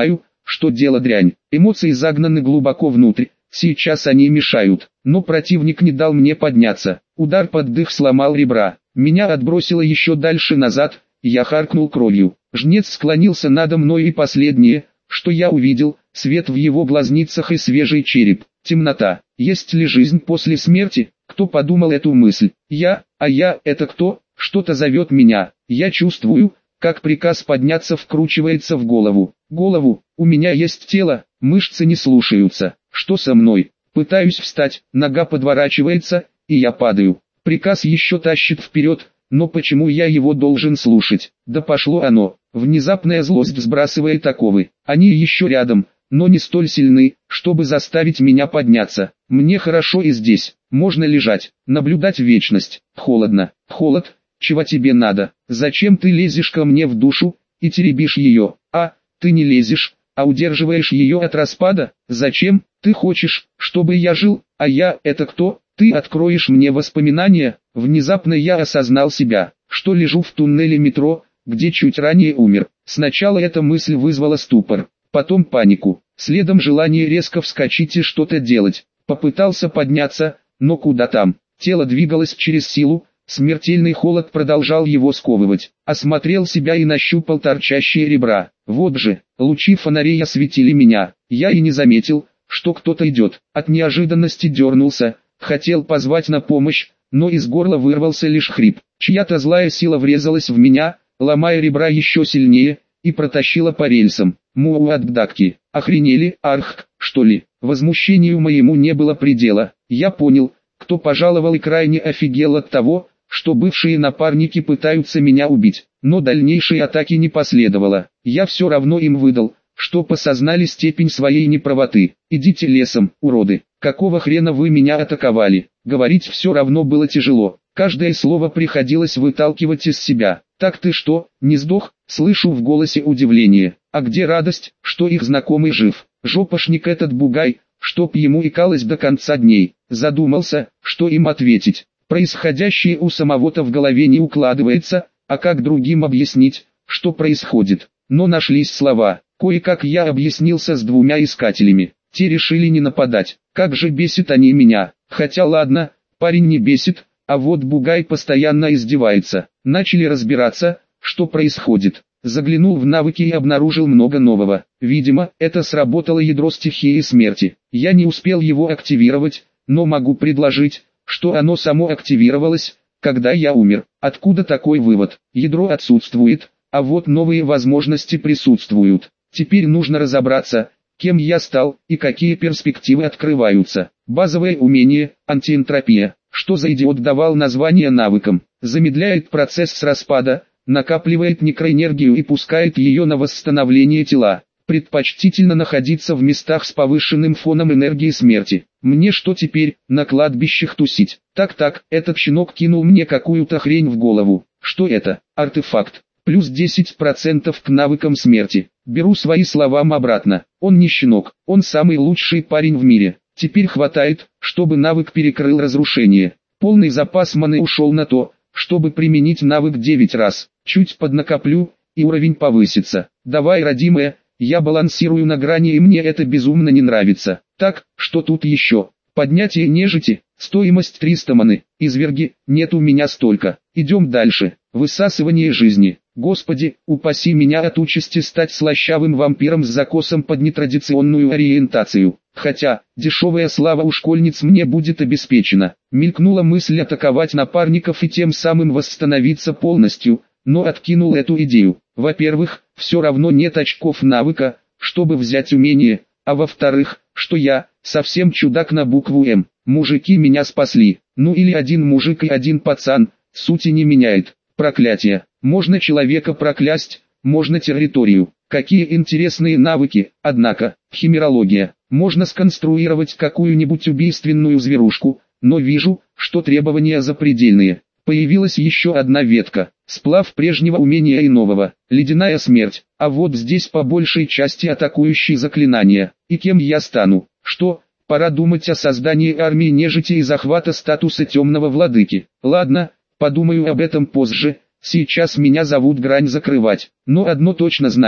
что дело дрянь. Эмоции загнаны глубоко внутрь, сейчас они мешают. Но противник не дал мне подняться. Удар под дых сломал ребра. Меня отбросило еще дальше назад, я харкнул кровью. Жнец склонился надо мной, и последнее, что я увидел, свет в его глазницах и свежий череп. Темнота. Есть ли жизнь после смерти? Кто подумал эту мысль? Я, а я, это кто? Что-то зовет меня. Я чувствую, как приказ подняться вкручивается в голову. Голову, у меня есть тело, мышцы не слушаются. Что со мной? Пытаюсь встать, нога подворачивается, и я падаю. Приказ еще тащит вперед, но почему я его должен слушать? Да пошло оно. Внезапная злость сбрасывает оковы. Они еще рядом, но не столь сильны, чтобы заставить меня подняться. Мне хорошо и здесь. Можно лежать, наблюдать вечность. Холодно. Холод. Чего тебе надо? Зачем ты лезешь ко мне в душу и теребишь ее? А, ты не лезешь, а удерживаешь ее от распада? Зачем? Ты хочешь, чтобы я жил, а я, это кто? Ты откроешь мне воспоминания? Внезапно я осознал себя, что лежу в туннеле метро, где чуть ранее умер. Сначала эта мысль вызвала ступор, потом панику, следом желание резко вскочить и что-то делать. Попытался подняться, но куда там? Тело двигалось через силу, смертельный холод продолжал его сковывать. Осмотрел себя и нащупал торчащие ребра. Вот же, лучи фонарей осветили меня. Я и не заметил, что кто-то идет. От неожиданности дернулся, хотел позвать на помощь, но из горла вырвался лишь хрип. Чья-то злая сила врезалась в меня, ломая ребра еще сильнее, и протащила по рельсам. Муадбдакки, охренели, арх, что ли? Возмущению моему не было предела. Я понял, кто пожаловал, и крайне офигел от того, что бывшие напарники пытаются меня убить. Но дальнейшей атаки не последовало. Я все равно им выдал, что посознали степень своей неправоты. Идите лесом, уроды. Какого хрена вы меня атаковали? Говорить все равно было тяжело. Каждое слово приходилось выталкивать из себя. Так ты что, не сдох? Слышу в голосе удивление. А где радость, что их знакомый жив? Жопошник этот бугай, чтоб ему икалось до конца дней. Задумался, что им ответить. Происходящее у самого-то в голове не укладывается, а как другим объяснить, что происходит? Но нашлись слова. Кое-как я объяснился с двумя искателями. Те решили не нападать. Как же бесит они меня. Хотя ладно, парень не бесит, а вот бугай постоянно издевается. Начали разбираться, что происходит. Заглянул в навыки и обнаружил много нового. Видимо, это сработало ядро стихии смерти. Я не успел его активировать, но могу предложить, что оно само активировалось, когда я умер. Откуда такой вывод? Ядро отсутствует, а вот новые возможности присутствуют. Теперь нужно разобраться, кем я стал и какие перспективы открываются. Базовое умение, антиэнтропия. Что за идиот давал название навыкам? Замедляет процесс распада, накапливает некроэнергию и пускает ее на восстановление тела. Предпочтительно находиться в местах с повышенным фоном энергии смерти. Мне что теперь, на кладбищах тусить? Так-так, этот щенок кинул мне какую-то хрень в голову. Что это? Артефакт. Плюс десять процентов к навыкам смерти. Беру свои словам обратно. Он не щенок, он самый лучший парень в мире. Теперь хватает, чтобы навык перекрыл разрушение. Полный запас маны ушел на то, чтобы применить навык девять раз. Чуть поднакоплю, и уровень повысится. Давай, родимая, я балансирую на грани, и мне это безумно не нравится. Так, что тут еще? Поднятие нежити, стоимость триста маны. Изверги, нет у меня столько. Идем дальше. Высасывание жизни. Господи, упаси меня от участи стать слащавым вампиром с закосом под нетрадиционную ориентацию. Хотя, дешевая слава у школьниц мне будет обеспечена. Мелькнула мысль атаковать напарников и тем самым восстановиться полностью, но откинул эту идею. Во-первых, все равно нет очков навыка, чтобы взять умение, а во-вторых, что я, совсем чудак на букву М. Мужики меня спасли. Ну или один мужик и один пацан, сути не меняет. Проклятие. Можно человека проклясть, можно территорию. Какие интересные навыки, однако, химерология. Можно сконструировать какую-нибудь убийственную зверушку, но вижу, что требования запредельные. Появилась еще одна ветка, сплав прежнего умения и нового, ледяная смерть, а вот здесь по большей части атакующие заклинания. И кем я стану? Что, пора думать о создании армии нежити и захвата статуса темного владыки. Ладно, подумаю об этом позже, сейчас меня зовут Грань закрывать. Но одно точно знаю,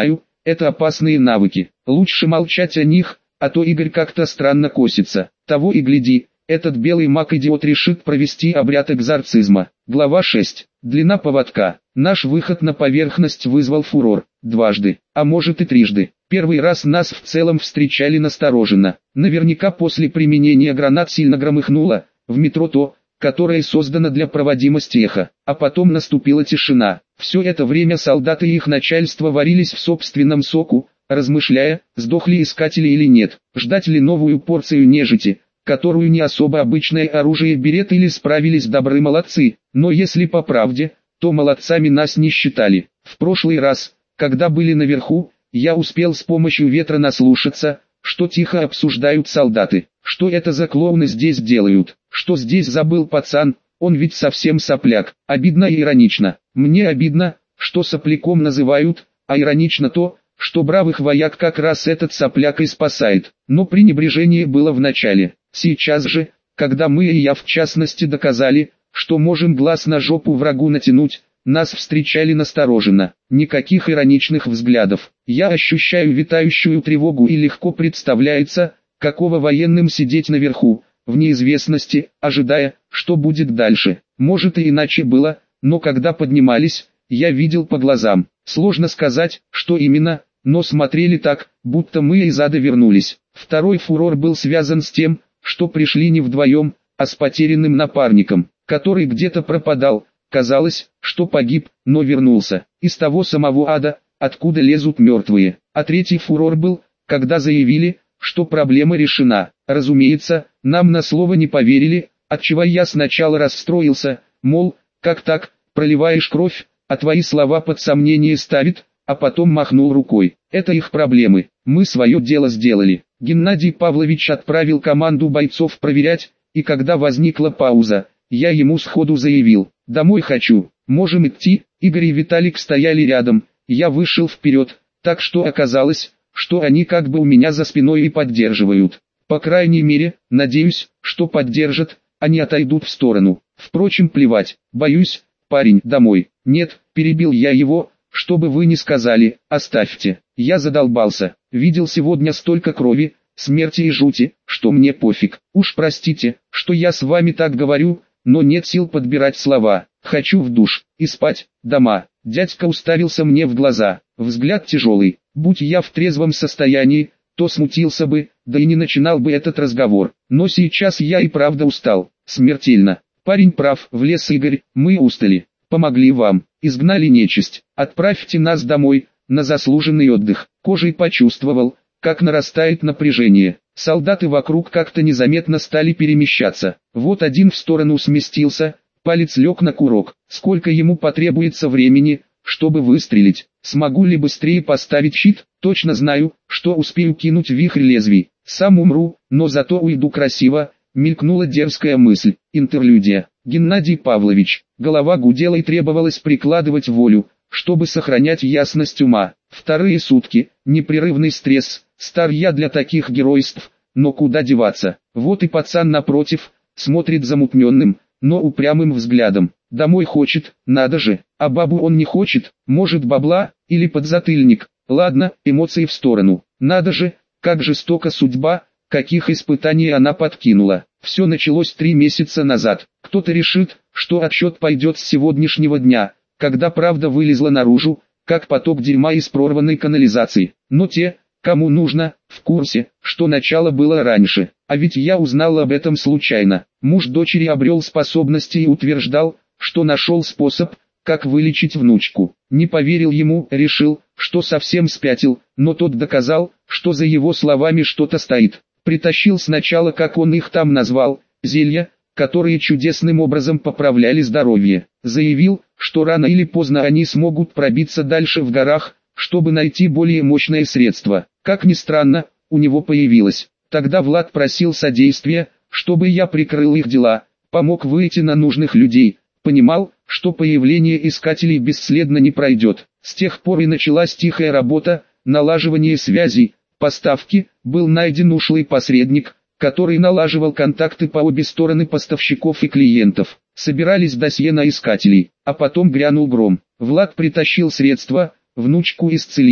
это опасные навыки. Лучше молчать о них, а то Игорь как-то странно косится. Того и гляди, этот белый маг-идиот решит провести обряд экзорцизма. Глава шесть. Длина поводка. Наш выход на поверхность вызвал фурор. Дважды, а может и трижды. Первый раз нас в целом встречали настороженно. Наверняка после применения гранат сильно громыхнуло, в метро то, которое создано для проводимости эха. А потом наступила тишина. Все это время солдаты и их начальство варились в собственном соку, размышляя, сдохли искатели или нет, ждать ли новую порцию нежити, которую не особо обычное оружие берет, или справились добры молодцы. Но если по правде, то молодцами нас не считали. В прошлый раз, когда были наверху, я успел с помощью ветра наслушаться, что тихо обсуждают солдаты. Что это за клоуны здесь делают? Что здесь забыл пацан? Он ведь совсем сопляк. Обидно и иронично. Мне обидно, что сопляком называют, а иронично то, что бравых вояк как раз этот сопляк и спасает. Но пренебрежение было в начале. Сейчас же, когда мы и я в частности доказали, что можем глаз на жопу врагу натянуть, нас встречали настороженно. Никаких ироничных взглядов. Я ощущаю витающую тревогу и легко представляется, каково военным сидеть наверху, в неизвестности, ожидая, что будет дальше. Может и иначе было, но когда поднимались, я видел по глазам. Сложно сказать, что именно, но смотрели так, будто мы из ада вернулись. Второй фурор был связан с тем, что пришли не вдвоем, а с потерянным напарником, который где-то пропадал. Казалось, что погиб, но вернулся. Из того самого ада, откуда лезут мертвые. А третий фурор был, когда заявили, что проблема решена. Разумеется, нам на слово не поверили, отчего я сначала расстроился, мол, как так, проливаешь кровь, а твои слова под сомнение ставит, а потом махнул рукой. Это их проблемы, мы свое дело сделали. Геннадий Павлович отправил команду бойцов проверять, и когда возникла пауза, я ему сходу заявил: «Домой хочу, можем идти». Игорь и Виталик стояли рядом, я вышел вперед, так что оказалось, что они как бы у меня за спиной и поддерживают. По крайней мере, надеюсь, что поддержат, а не отойдут в сторону. Впрочем, плевать, боюсь, парень, домой. Нет, перебил я его, чтобы вы не сказали, оставьте. Я задолбался, видел сегодня столько крови, смерти и жути, что мне пофиг. Уж простите, что я с вами так говорю, но нет сил подбирать слова. Хочу в душ и спать, дома. Дядька уставился мне в глаза, взгляд тяжелый. Будь я в трезвом состоянии, то смутился бы, да и не начинал бы этот разговор. Но сейчас я и правда устал, смертельно. Парень прав, влез Игорь, мы устали. Помогли вам, изгнали нечисть. Отправьте нас домой, на заслуженный отдых. Кожей почувствовал, как нарастает напряжение. Солдаты вокруг как-то незаметно стали перемещаться. Вот один в сторону сместился, палец лег на курок. Сколько ему потребуется времени, чтобы выстрелить? Смогу ли быстрее поставить щит? Точно знаю, что успею кинуть вихрь лезвий. Сам умру, но зато уйду красиво. Мелькнула дерзкая мысль. Интерлюдия. Геннадий Павлович. Голова гудела и требовалось прикладывать волю, чтобы сохранять ясность ума. Вторые сутки, непрерывный стресс. Стар я для таких геройств, но куда деваться? Вот и пацан напротив, смотрит замутненным, но упрямым взглядом. Домой хочет, надо же, а бабу он не хочет, может бабла, или подзатыльник. Ладно, эмоции в сторону. Надо же, как жестока судьба, каких испытаний она подкинула. Все началось три месяца назад. Кто-то решит, что отсчет пойдет с сегодняшнего дня, когда правда вылезла наружу, как поток дерьма из прорванной канализации. Но те, кому нужно, в курсе, что начало было раньше. А ведь я узнал об этом случайно. Муж дочери обрел способности и утверждал, что нашел способ, как вылечить внучку. Не поверил ему, решил, что совсем спятил, но тот доказал, что за его словами что-то стоит. Притащил сначала, как он их там назвал, зелья, которые чудесным образом поправляли здоровье. Заявил, что рано или поздно они смогут пробиться дальше в горах, чтобы найти более мощное средство. Как ни странно, у него появилось. Тогда Влад просил содействия, чтобы я прикрыл их дела, помог выйти на нужных людей. Понимал, что появление искателей бесследно не пройдет. С тех пор и началась тихая работа, налаживание связей, поставки. Был найден ушлый посредник, который налаживал контакты по обе стороны поставщиков и клиентов. Собирались досье на искателей, а потом грянул гром. Влад притащил средства, внучку исцелили,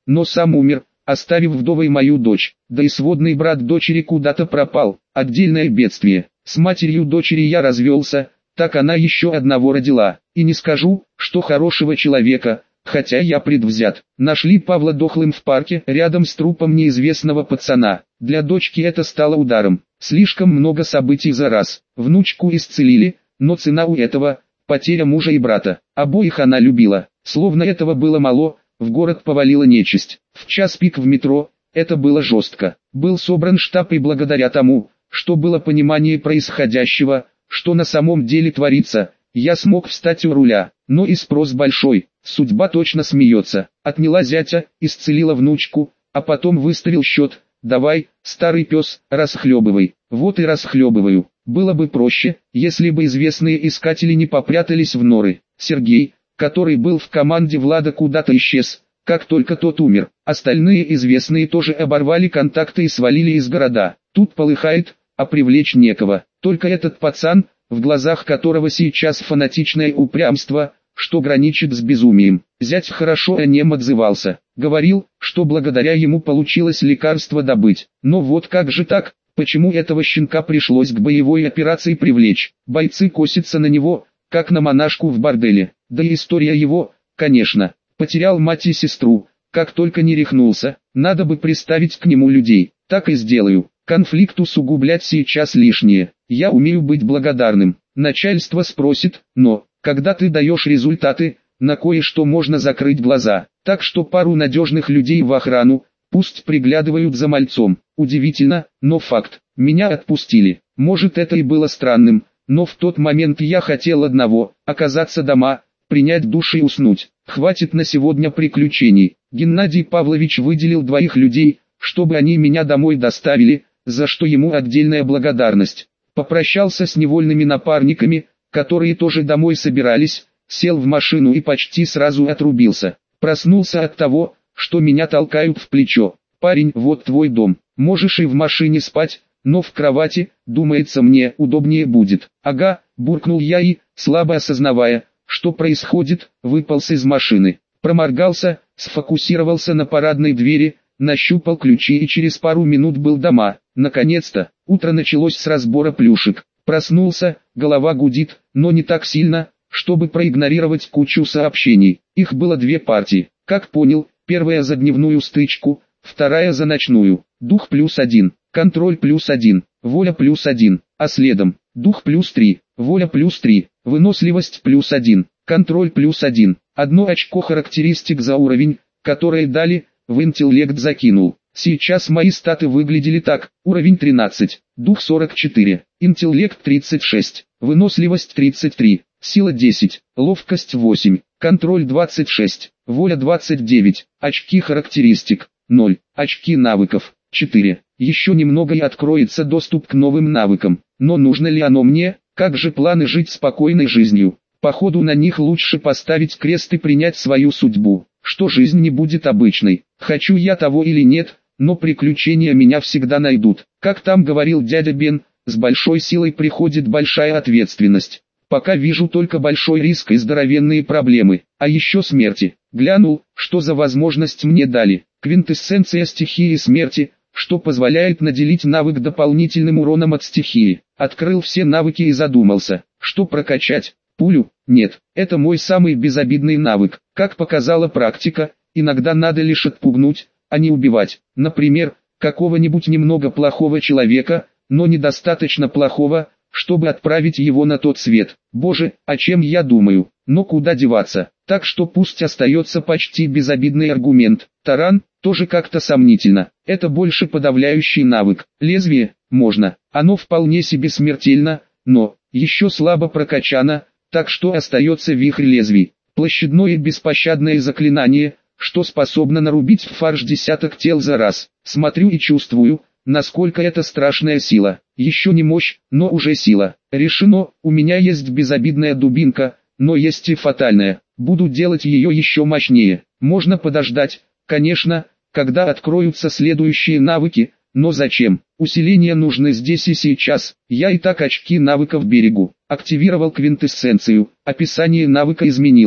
но сам умер, оставив вдовой мою дочь, да и сводный брат дочери куда-то пропал, отдельное бедствие. С матерью дочери я развелся, так она еще одного родила, и не скажу, что хорошего человека, хотя я предвзят. Нашли Павла дохлым в парке, рядом с трупом неизвестного пацана. Для дочки это стало ударом. Слишком много событий за раз. Внучку исцелили, но цена у этого – потеря мужа и брата. Обоих она любила. Словно этого было мало, в город повалила нечисть. В час пик в метро, это было жестко. Был собран штаб, и благодаря тому, что было понимание происходящего, что на самом деле творится, я смог встать у руля. Но и спрос большой. Судьба точно смеется. Отняла зятя, исцелила внучку, а потом выставил счет. Давай, старый пес, расхлебывай. Вот и расхлебываю. Было бы проще, если бы известные искатели не попрятались в норы. Сергей, который был в команде Влада, куда-то исчез, как только тот умер. Остальные известные тоже оборвали контакты и свалили из города. Тут полыхает, а привлечь некого. Только этот пацан, в глазах которого сейчас фанатичное упрямство, что граничит с безумием. Зять хорошо о нем отзывался. Говорил, что благодаря ему получилось лекарство добыть. Но вот как же так, почему этого щенка пришлось к боевой операции привлечь? Бойцы косятся на него, как на монашку в борделе. Да и история его, конечно, потерял мать и сестру, как только не рехнулся. Надо бы приставить к нему людей. Так и сделаю. Конфликт усугублять сейчас лишнее. Я умею быть благодарным. Начальство спросит, но, когда ты даешь результаты, на кое-что можно закрыть глаза. Так что пару надежных людей в охрану, пусть приглядывают за мальцом. Удивительно, но факт. Меня отпустили. Может, это и было странным, но в тот момент я хотел одного – оказаться дома, принять душ и уснуть. Хватит на сегодня приключений. Геннадий Павлович выделил двоих людей, чтобы они меня домой доставили, за что ему отдельная благодарность. Попрощался с невольными напарниками, которые тоже домой собирались, сел в машину и почти сразу отрубился. Проснулся от того, что меня толкают в плечо. «Парень, вот твой дом, можешь и в машине спать, но в кровати, думается мне, удобнее будет». «Ага», буркнул я и, слабо осознавая, что происходит, выполз из машины. Проморгался, сфокусировался на парадной двери, нащупал ключи и через пару минут был дома. Наконец-то, утро началось с разбора плюшек. Проснулся, голова гудит, но не так сильно, чтобы проигнорировать кучу сообщений. Их было две партии. Как понял, первая за дневную стычку, вторая за ночную. Дух плюс один, контроль плюс один, воля плюс один, а следом, дух плюс три, воля плюс три, выносливость плюс один, контроль плюс один. Одно очко характеристик за уровень, которое дали, в интеллект закинул. Сейчас мои статы выглядели так: уровень тринадцать, дух сорок четыре, интеллект тридцать шесть, выносливость тридцать три, сила десять, ловкость восемь, контроль двадцать шесть, воля двадцать девять, очки характеристик ноль, очки навыков четыре. Еще немного и откроется доступ к новым навыкам. Но нужно ли оно мне? Как же планы жить спокойной жизнью? Походу на них лучше поставить крест и принять свою судьбу, что жизнь не будет обычной. Хочу я того или нет, но приключения меня всегда найдут. Как там говорил дядя Бен, с большой силой приходит большая ответственность. Пока вижу только большой риск и здоровенные проблемы, а еще смерти. Глянул, что за возможность мне дали. Квинтэссенция стихии смерти, что позволяет наделить навык дополнительным уроном от стихии. Открыл все навыки и задумался, что прокачать. Пулю? Нет, это мой самый безобидный навык. Как показала практика, иногда надо лишь отпугнуть, а не убивать. Например, какого-нибудь немного плохого человека, но недостаточно плохого, чтобы отправить его на тот свет. Боже, о чем я думаю? Но куда деваться? Так что пусть остается почти безобидный аргумент. Таран тоже как-то сомнительно. Это больше подавляющий навык. Лезвие можно. Оно вполне себе смертельно, но еще слабо прокачано, так что остается вихрь лезвий. Площадное беспощадное заклинание, что способно нарубить в фарш десяток тел за раз. Смотрю и чувствую, насколько это страшная сила. Еще не мощь, но уже сила. Решено, у меня есть безобидная дубинка, но есть и фатальная. Буду делать ее еще мощнее. Можно подождать, конечно, когда откроются следующие навыки, но зачем? Усиления нужны здесь и сейчас. Я и так очки навыков берегу. Активировал квинтэссенцию. Описание навыка изменилось.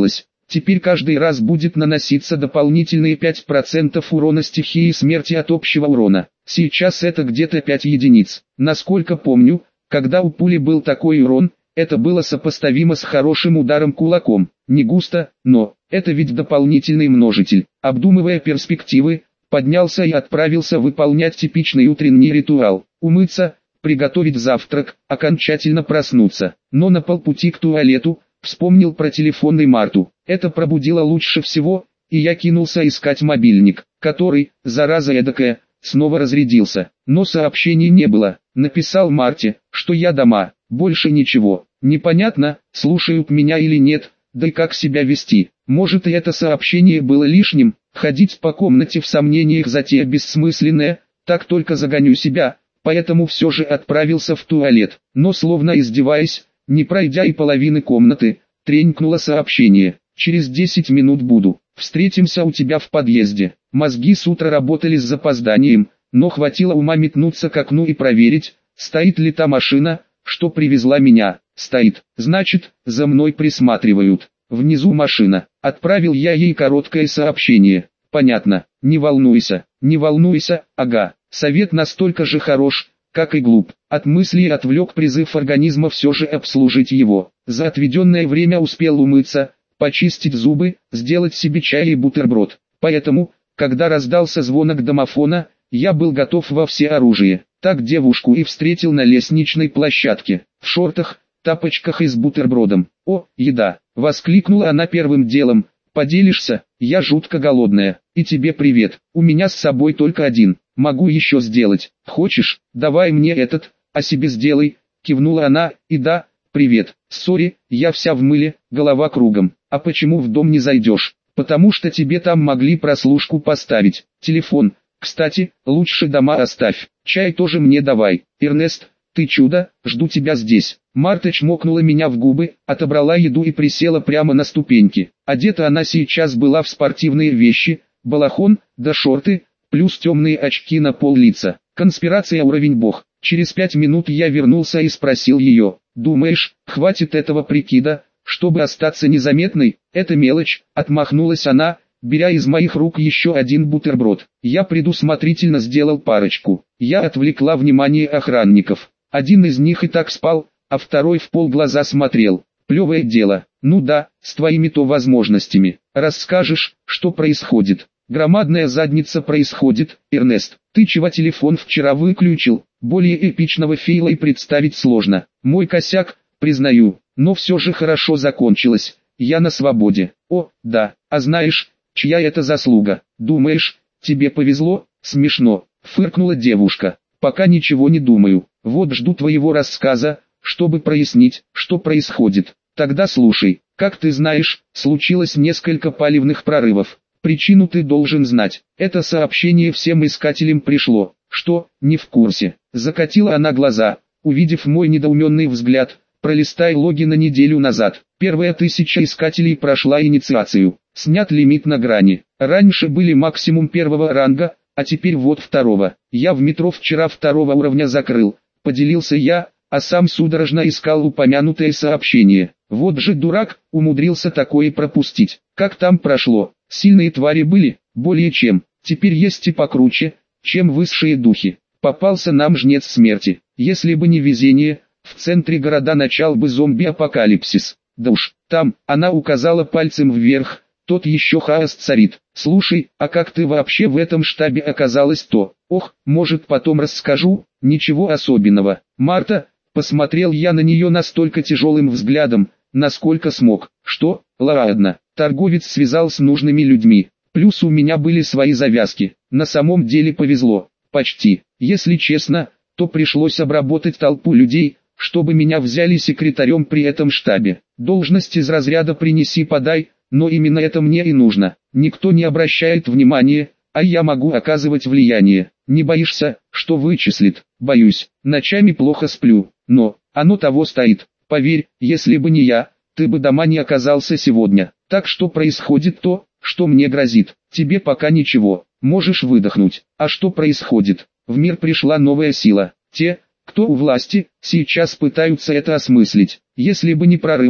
Теперь каждый раз будет наноситься дополнительные пять процентов урона стихии смерти от общего урона. Сейчас это где-то пять единиц. Насколько помню, когда у пули был такой урон, это было сопоставимо с хорошим ударом кулаком. Не густо, но это ведь дополнительный множитель. Обдумывая перспективы, поднялся и отправился выполнять типичный утренний ритуал. Умыться, приготовить завтрак, окончательно проснуться. Но на полпути к туалету вспомнил про телефонный Марту. Это пробудило лучше всего, и я кинулся искать мобильник, который, зараза эдакая, снова разрядился. Но сообщений не было. Написал Марте, что я дома, больше ничего. Непонятно, слушают меня или нет, да и как себя вести. Может, и это сообщение было лишним. Ходить по комнате в сомнениях затея бессмысленная, так только загоню себя, поэтому все же отправился в туалет. Но словно издеваясь, не пройдя и половины комнаты, тренькнуло сообщение. Через десять минут буду. Встретимся у тебя в подъезде. Мозги с утра работали с запозданием, но хватило ума метнуться к окну и проверить, стоит ли та машина, что привезла меня. Стоит, значит, за мной присматривают. Внизу машина. Отправил я ей короткое сообщение. Понятно, не волнуйся, не волнуйся, ага. Совет настолько же хорош, как и глуп. От мыслей отвлек призыв организма все же обслужить его. За отведенное время успел умыться, почистить зубы, сделать себе чай и бутерброд. Поэтому, когда раздался звонок домофона, я был готов во всеоружие. Так девушку и встретил на лестничной площадке, в шортах, тапочках и с бутербродом. «О, еда!» — воскликнула она первым делом. «Поделишься? Я жутко голодная. И тебе привет. У меня с собой только один. Могу еще сделать. Хочешь? Давай мне этот, а себе сделай». Кивнула она, и да, привет. Сори, я вся в мыле, голова кругом. А почему в дом не зайдешь? Потому что тебе там могли прослушку поставить. Телефон. Кстати, лучше дома оставь. Чай тоже мне давай. Эрнест, ты чудо, жду тебя здесь. Марта чмокнула меня в губы, отобрала еду и присела прямо на ступеньки. Одета она сейчас была в спортивные вещи, балахон, да шорты, плюс темные очки на пол лица. Конспирация уровень бог. Через пять минут я вернулся и спросил ее: «Думаешь, хватит этого прикида, чтобы остаться незаметной?» «Это мелочь», — отмахнулась она, беря из моих рук еще один бутерброд. Я предусмотрительно сделал парочку. Я отвлекла внимание охранников. Один из них и так спал, а второй в полглаза смотрел. Плевое дело. Ну да, с твоими-то возможностями. Расскажешь, что происходит? Громадная задница происходит. Эрнест, ты чего телефон вчера выключил? Более эпичного фейла и представить сложно. Мой косяк, признаю, но все же хорошо закончилось. Я на свободе. О, да, а знаешь, чья это заслуга? Думаешь, тебе повезло? Смешно, фыркнула девушка. Пока ничего не думаю. Вот жду твоего рассказа, чтобы прояснить, что происходит. Тогда слушай. Как ты знаешь, случилось несколько палевных прорывов. Причину ты должен знать. Это сообщение всем искателям пришло. Что, не в курсе? Закатила она глаза, увидев мой недоуменный взгляд. Пролистай логи на неделю назад. Первая тысяча искателей прошла инициацию. Снят лимит на грани. Раньше были максимум первого ранга, а теперь вот второго. Я в метро вчера второго уровня закрыл. Поделился я, а сам судорожно искал упомянутое сообщение. Вот же дурак, умудрился такое пропустить. Как там прошло? Сильные твари были, более чем. Теперь есть и покруче, чем высшие духи. Попался нам жнец смерти. Если бы не везение, в центре города начал бы зомби-апокалипсис. Да уж, там, она указала пальцем вверх, тот еще хаос царит. Слушай, а как ты вообще в этом штабе оказалась то? Ох, может потом расскажу, ничего особенного. Марта, посмотрел я на нее настолько тяжелым взглядом, насколько смог. Что? Ладно, торговец связал с нужными людьми. Плюс у меня были свои завязки. На самом деле повезло. Почти. Если честно, то пришлось обработать толпу людей, чтобы меня взяли секретарем при этом штабе. Должность из разряда «принеси-подай», но именно это мне и нужно. Никто не обращает внимания, а я могу оказывать влияние. Не боишься, что вычислит? Боюсь. Ночами плохо сплю, но оно того стоит. Поверь, если бы не я, ты бы дома не оказался сегодня. Так что происходит то, что мне грозит. Тебе пока ничего. Можешь выдохнуть. А что происходит? В мир пришла новая сила. Те, кто у власти, сейчас пытаются это осмыслить. Если бы не прорывы,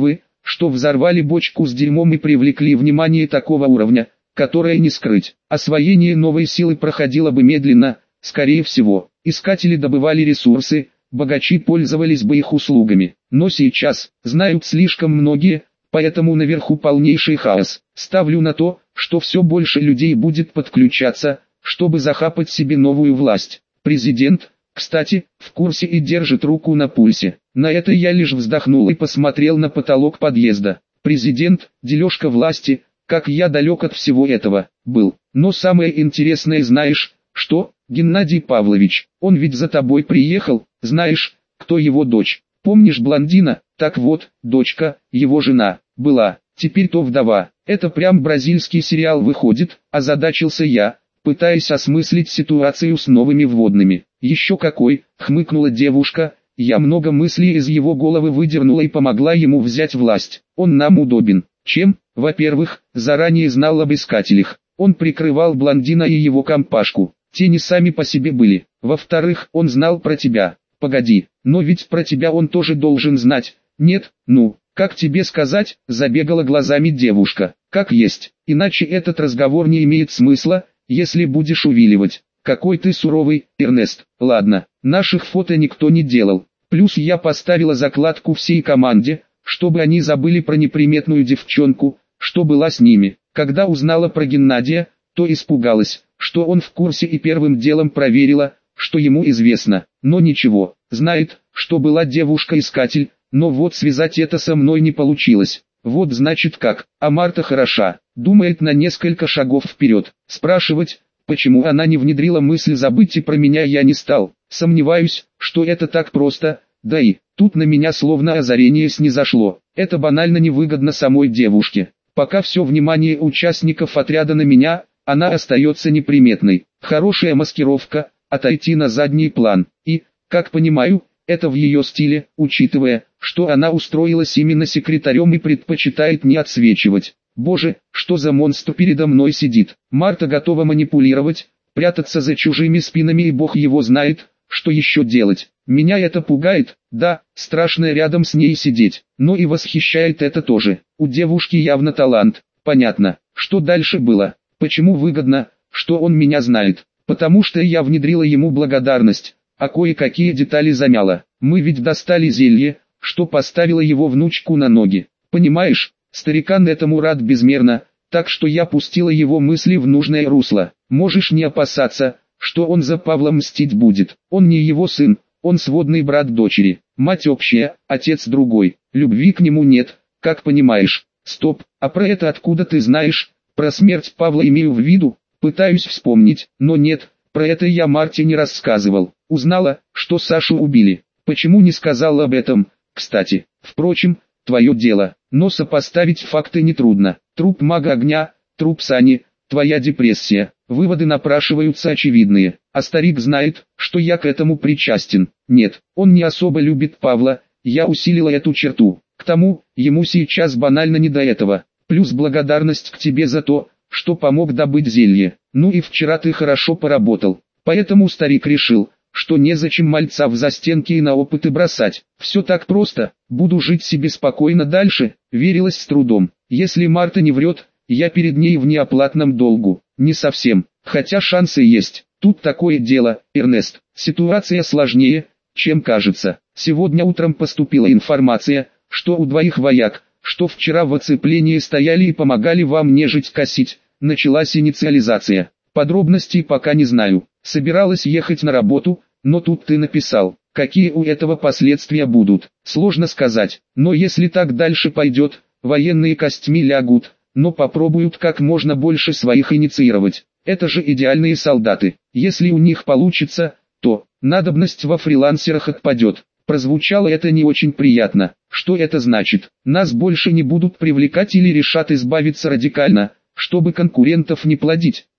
что взорвали бочку с дерьмом и привлекли внимание такого уровня, которое не скрыть. Освоение новой силы проходило бы медленно, скорее всего. Искатели добывали ресурсы, богачи пользовались бы их услугами. Но сейчас, знают слишком многие, поэтому наверху полнейший хаос. Ставлю на то, что все больше людей будет подключаться, чтобы захапать себе новую власть. Президент, кстати, в курсе и держит руку на пульсе. На это я лишь вздохнул и посмотрел на потолок подъезда. Президент, дележка власти, как я далек от всего этого, был. Но самое интересное знаешь, что, Геннадий Павлович, он ведь за тобой приехал, знаешь, кто его дочь. Помнишь блондина? Так вот, дочка, его жена, была, теперь то вдова. Это прям бразильский сериал выходит, озадачился я, пытаясь осмыслить ситуацию с новыми вводными. Еще какой, хмыкнула девушка, я много мыслей из его головы выдернула и помогла ему взять власть. Он нам удобен. Чем? Во-первых, заранее знал об искателях. Он прикрывал блондина и его компашку. Те не сами по себе были. Во-вторых, он знал про тебя. Погоди, но ведь про тебя он тоже должен знать. Нет, ну, как тебе сказать, забегала глазами девушка. Как есть, иначе этот разговор не имеет смысла, если будешь увиливать. Какой ты суровый, Эрнест. Ладно, наших фото никто не делал. Плюс я поставила закладку всей команде, чтобы они забыли про неприметную девчонку, что была с ними. Когда узнала про Геннадия, то испугалась, что он в курсе и первым делом проверила, что ему известно. Но ничего, знает, что была девушка-искатель, но вот связать это со мной не получилось. Вот значит как, а Марта хороша, думает на несколько шагов вперед. Спрашивать, почему она не внедрила мысль забыть и про меня я не стал. Сомневаюсь, что это так просто, да и, тут на меня словно озарение снизошло. Это банально невыгодно самой девушке. Пока все внимание участников отряда на меня, она остается неприметной. Хорошая маскировка, отойти на задний план. И, как понимаю, это в ее стиле, учитывая, что она устроилась именно секретарем и предпочитает не отсвечивать. Боже, что за монстр передо мной сидит. Марта готова манипулировать, прятаться за чужими спинами и бог его знает, что еще делать. Меня это пугает, да, страшно рядом с ней сидеть, но и восхищает это тоже. У девушки явно талант. Понятно, что дальше было. Почему выгодно, что он меня знает? Потому что я внедрила ему благодарность, а кое-какие детали замяла. Мы ведь достали зелье, что поставило его внучку на ноги. Понимаешь, старикан этому рад безмерно, так что я пустила его мысли в нужное русло. Можешь не опасаться, что он за Павла мстить будет. Он не его сын, он сводный брат дочери. Мать общая, отец другой. Любви к нему нет, как понимаешь. Стоп, а про это откуда ты знаешь? Про смерть Павла имею в виду? Пытаюсь вспомнить, но нет, про это я Марте не рассказывал. Узнала, что Сашу убили. Почему не сказала об этом, кстати? Впрочем, твое дело. Но сопоставить факты нетрудно. Труп мага огня, труп Сани, твоя депрессия. Выводы напрашиваются очевидные. А старик знает, что я к этому причастен. Нет, он не особо любит Павла, я усилила эту черту. К тому, ему сейчас банально не до этого. Плюс благодарность к тебе за то, что помог добыть зелье. Ну и вчера ты хорошо поработал. Поэтому старик решил, что незачем мальца в застенки и на опыты бросать. Все так просто, буду жить себе спокойно дальше, верилось с трудом. Если Марта не врет, я перед ней в неоплатном долгу. Не совсем, хотя шансы есть. Тут такое дело, Эрнест, ситуация сложнее, чем кажется. Сегодня утром поступила информация, что у двоих вояк, что вчера в оцеплении стояли и помогали вам нежить косить, началась инициализация. Подробностей пока не знаю. Собиралась ехать на работу, но тут ты написал. Какие у этого последствия будут, сложно сказать. Но если так дальше пойдет, военные костьми лягут, но попробуют как можно больше своих инициировать. Это же идеальные солдаты. Если у них получится, то надобность во фрилансерах отпадет. Прозвучало это не очень приятно. Что это значит? Нас больше не будут привлекать или решат избавиться радикально, чтобы конкурентов не плодить?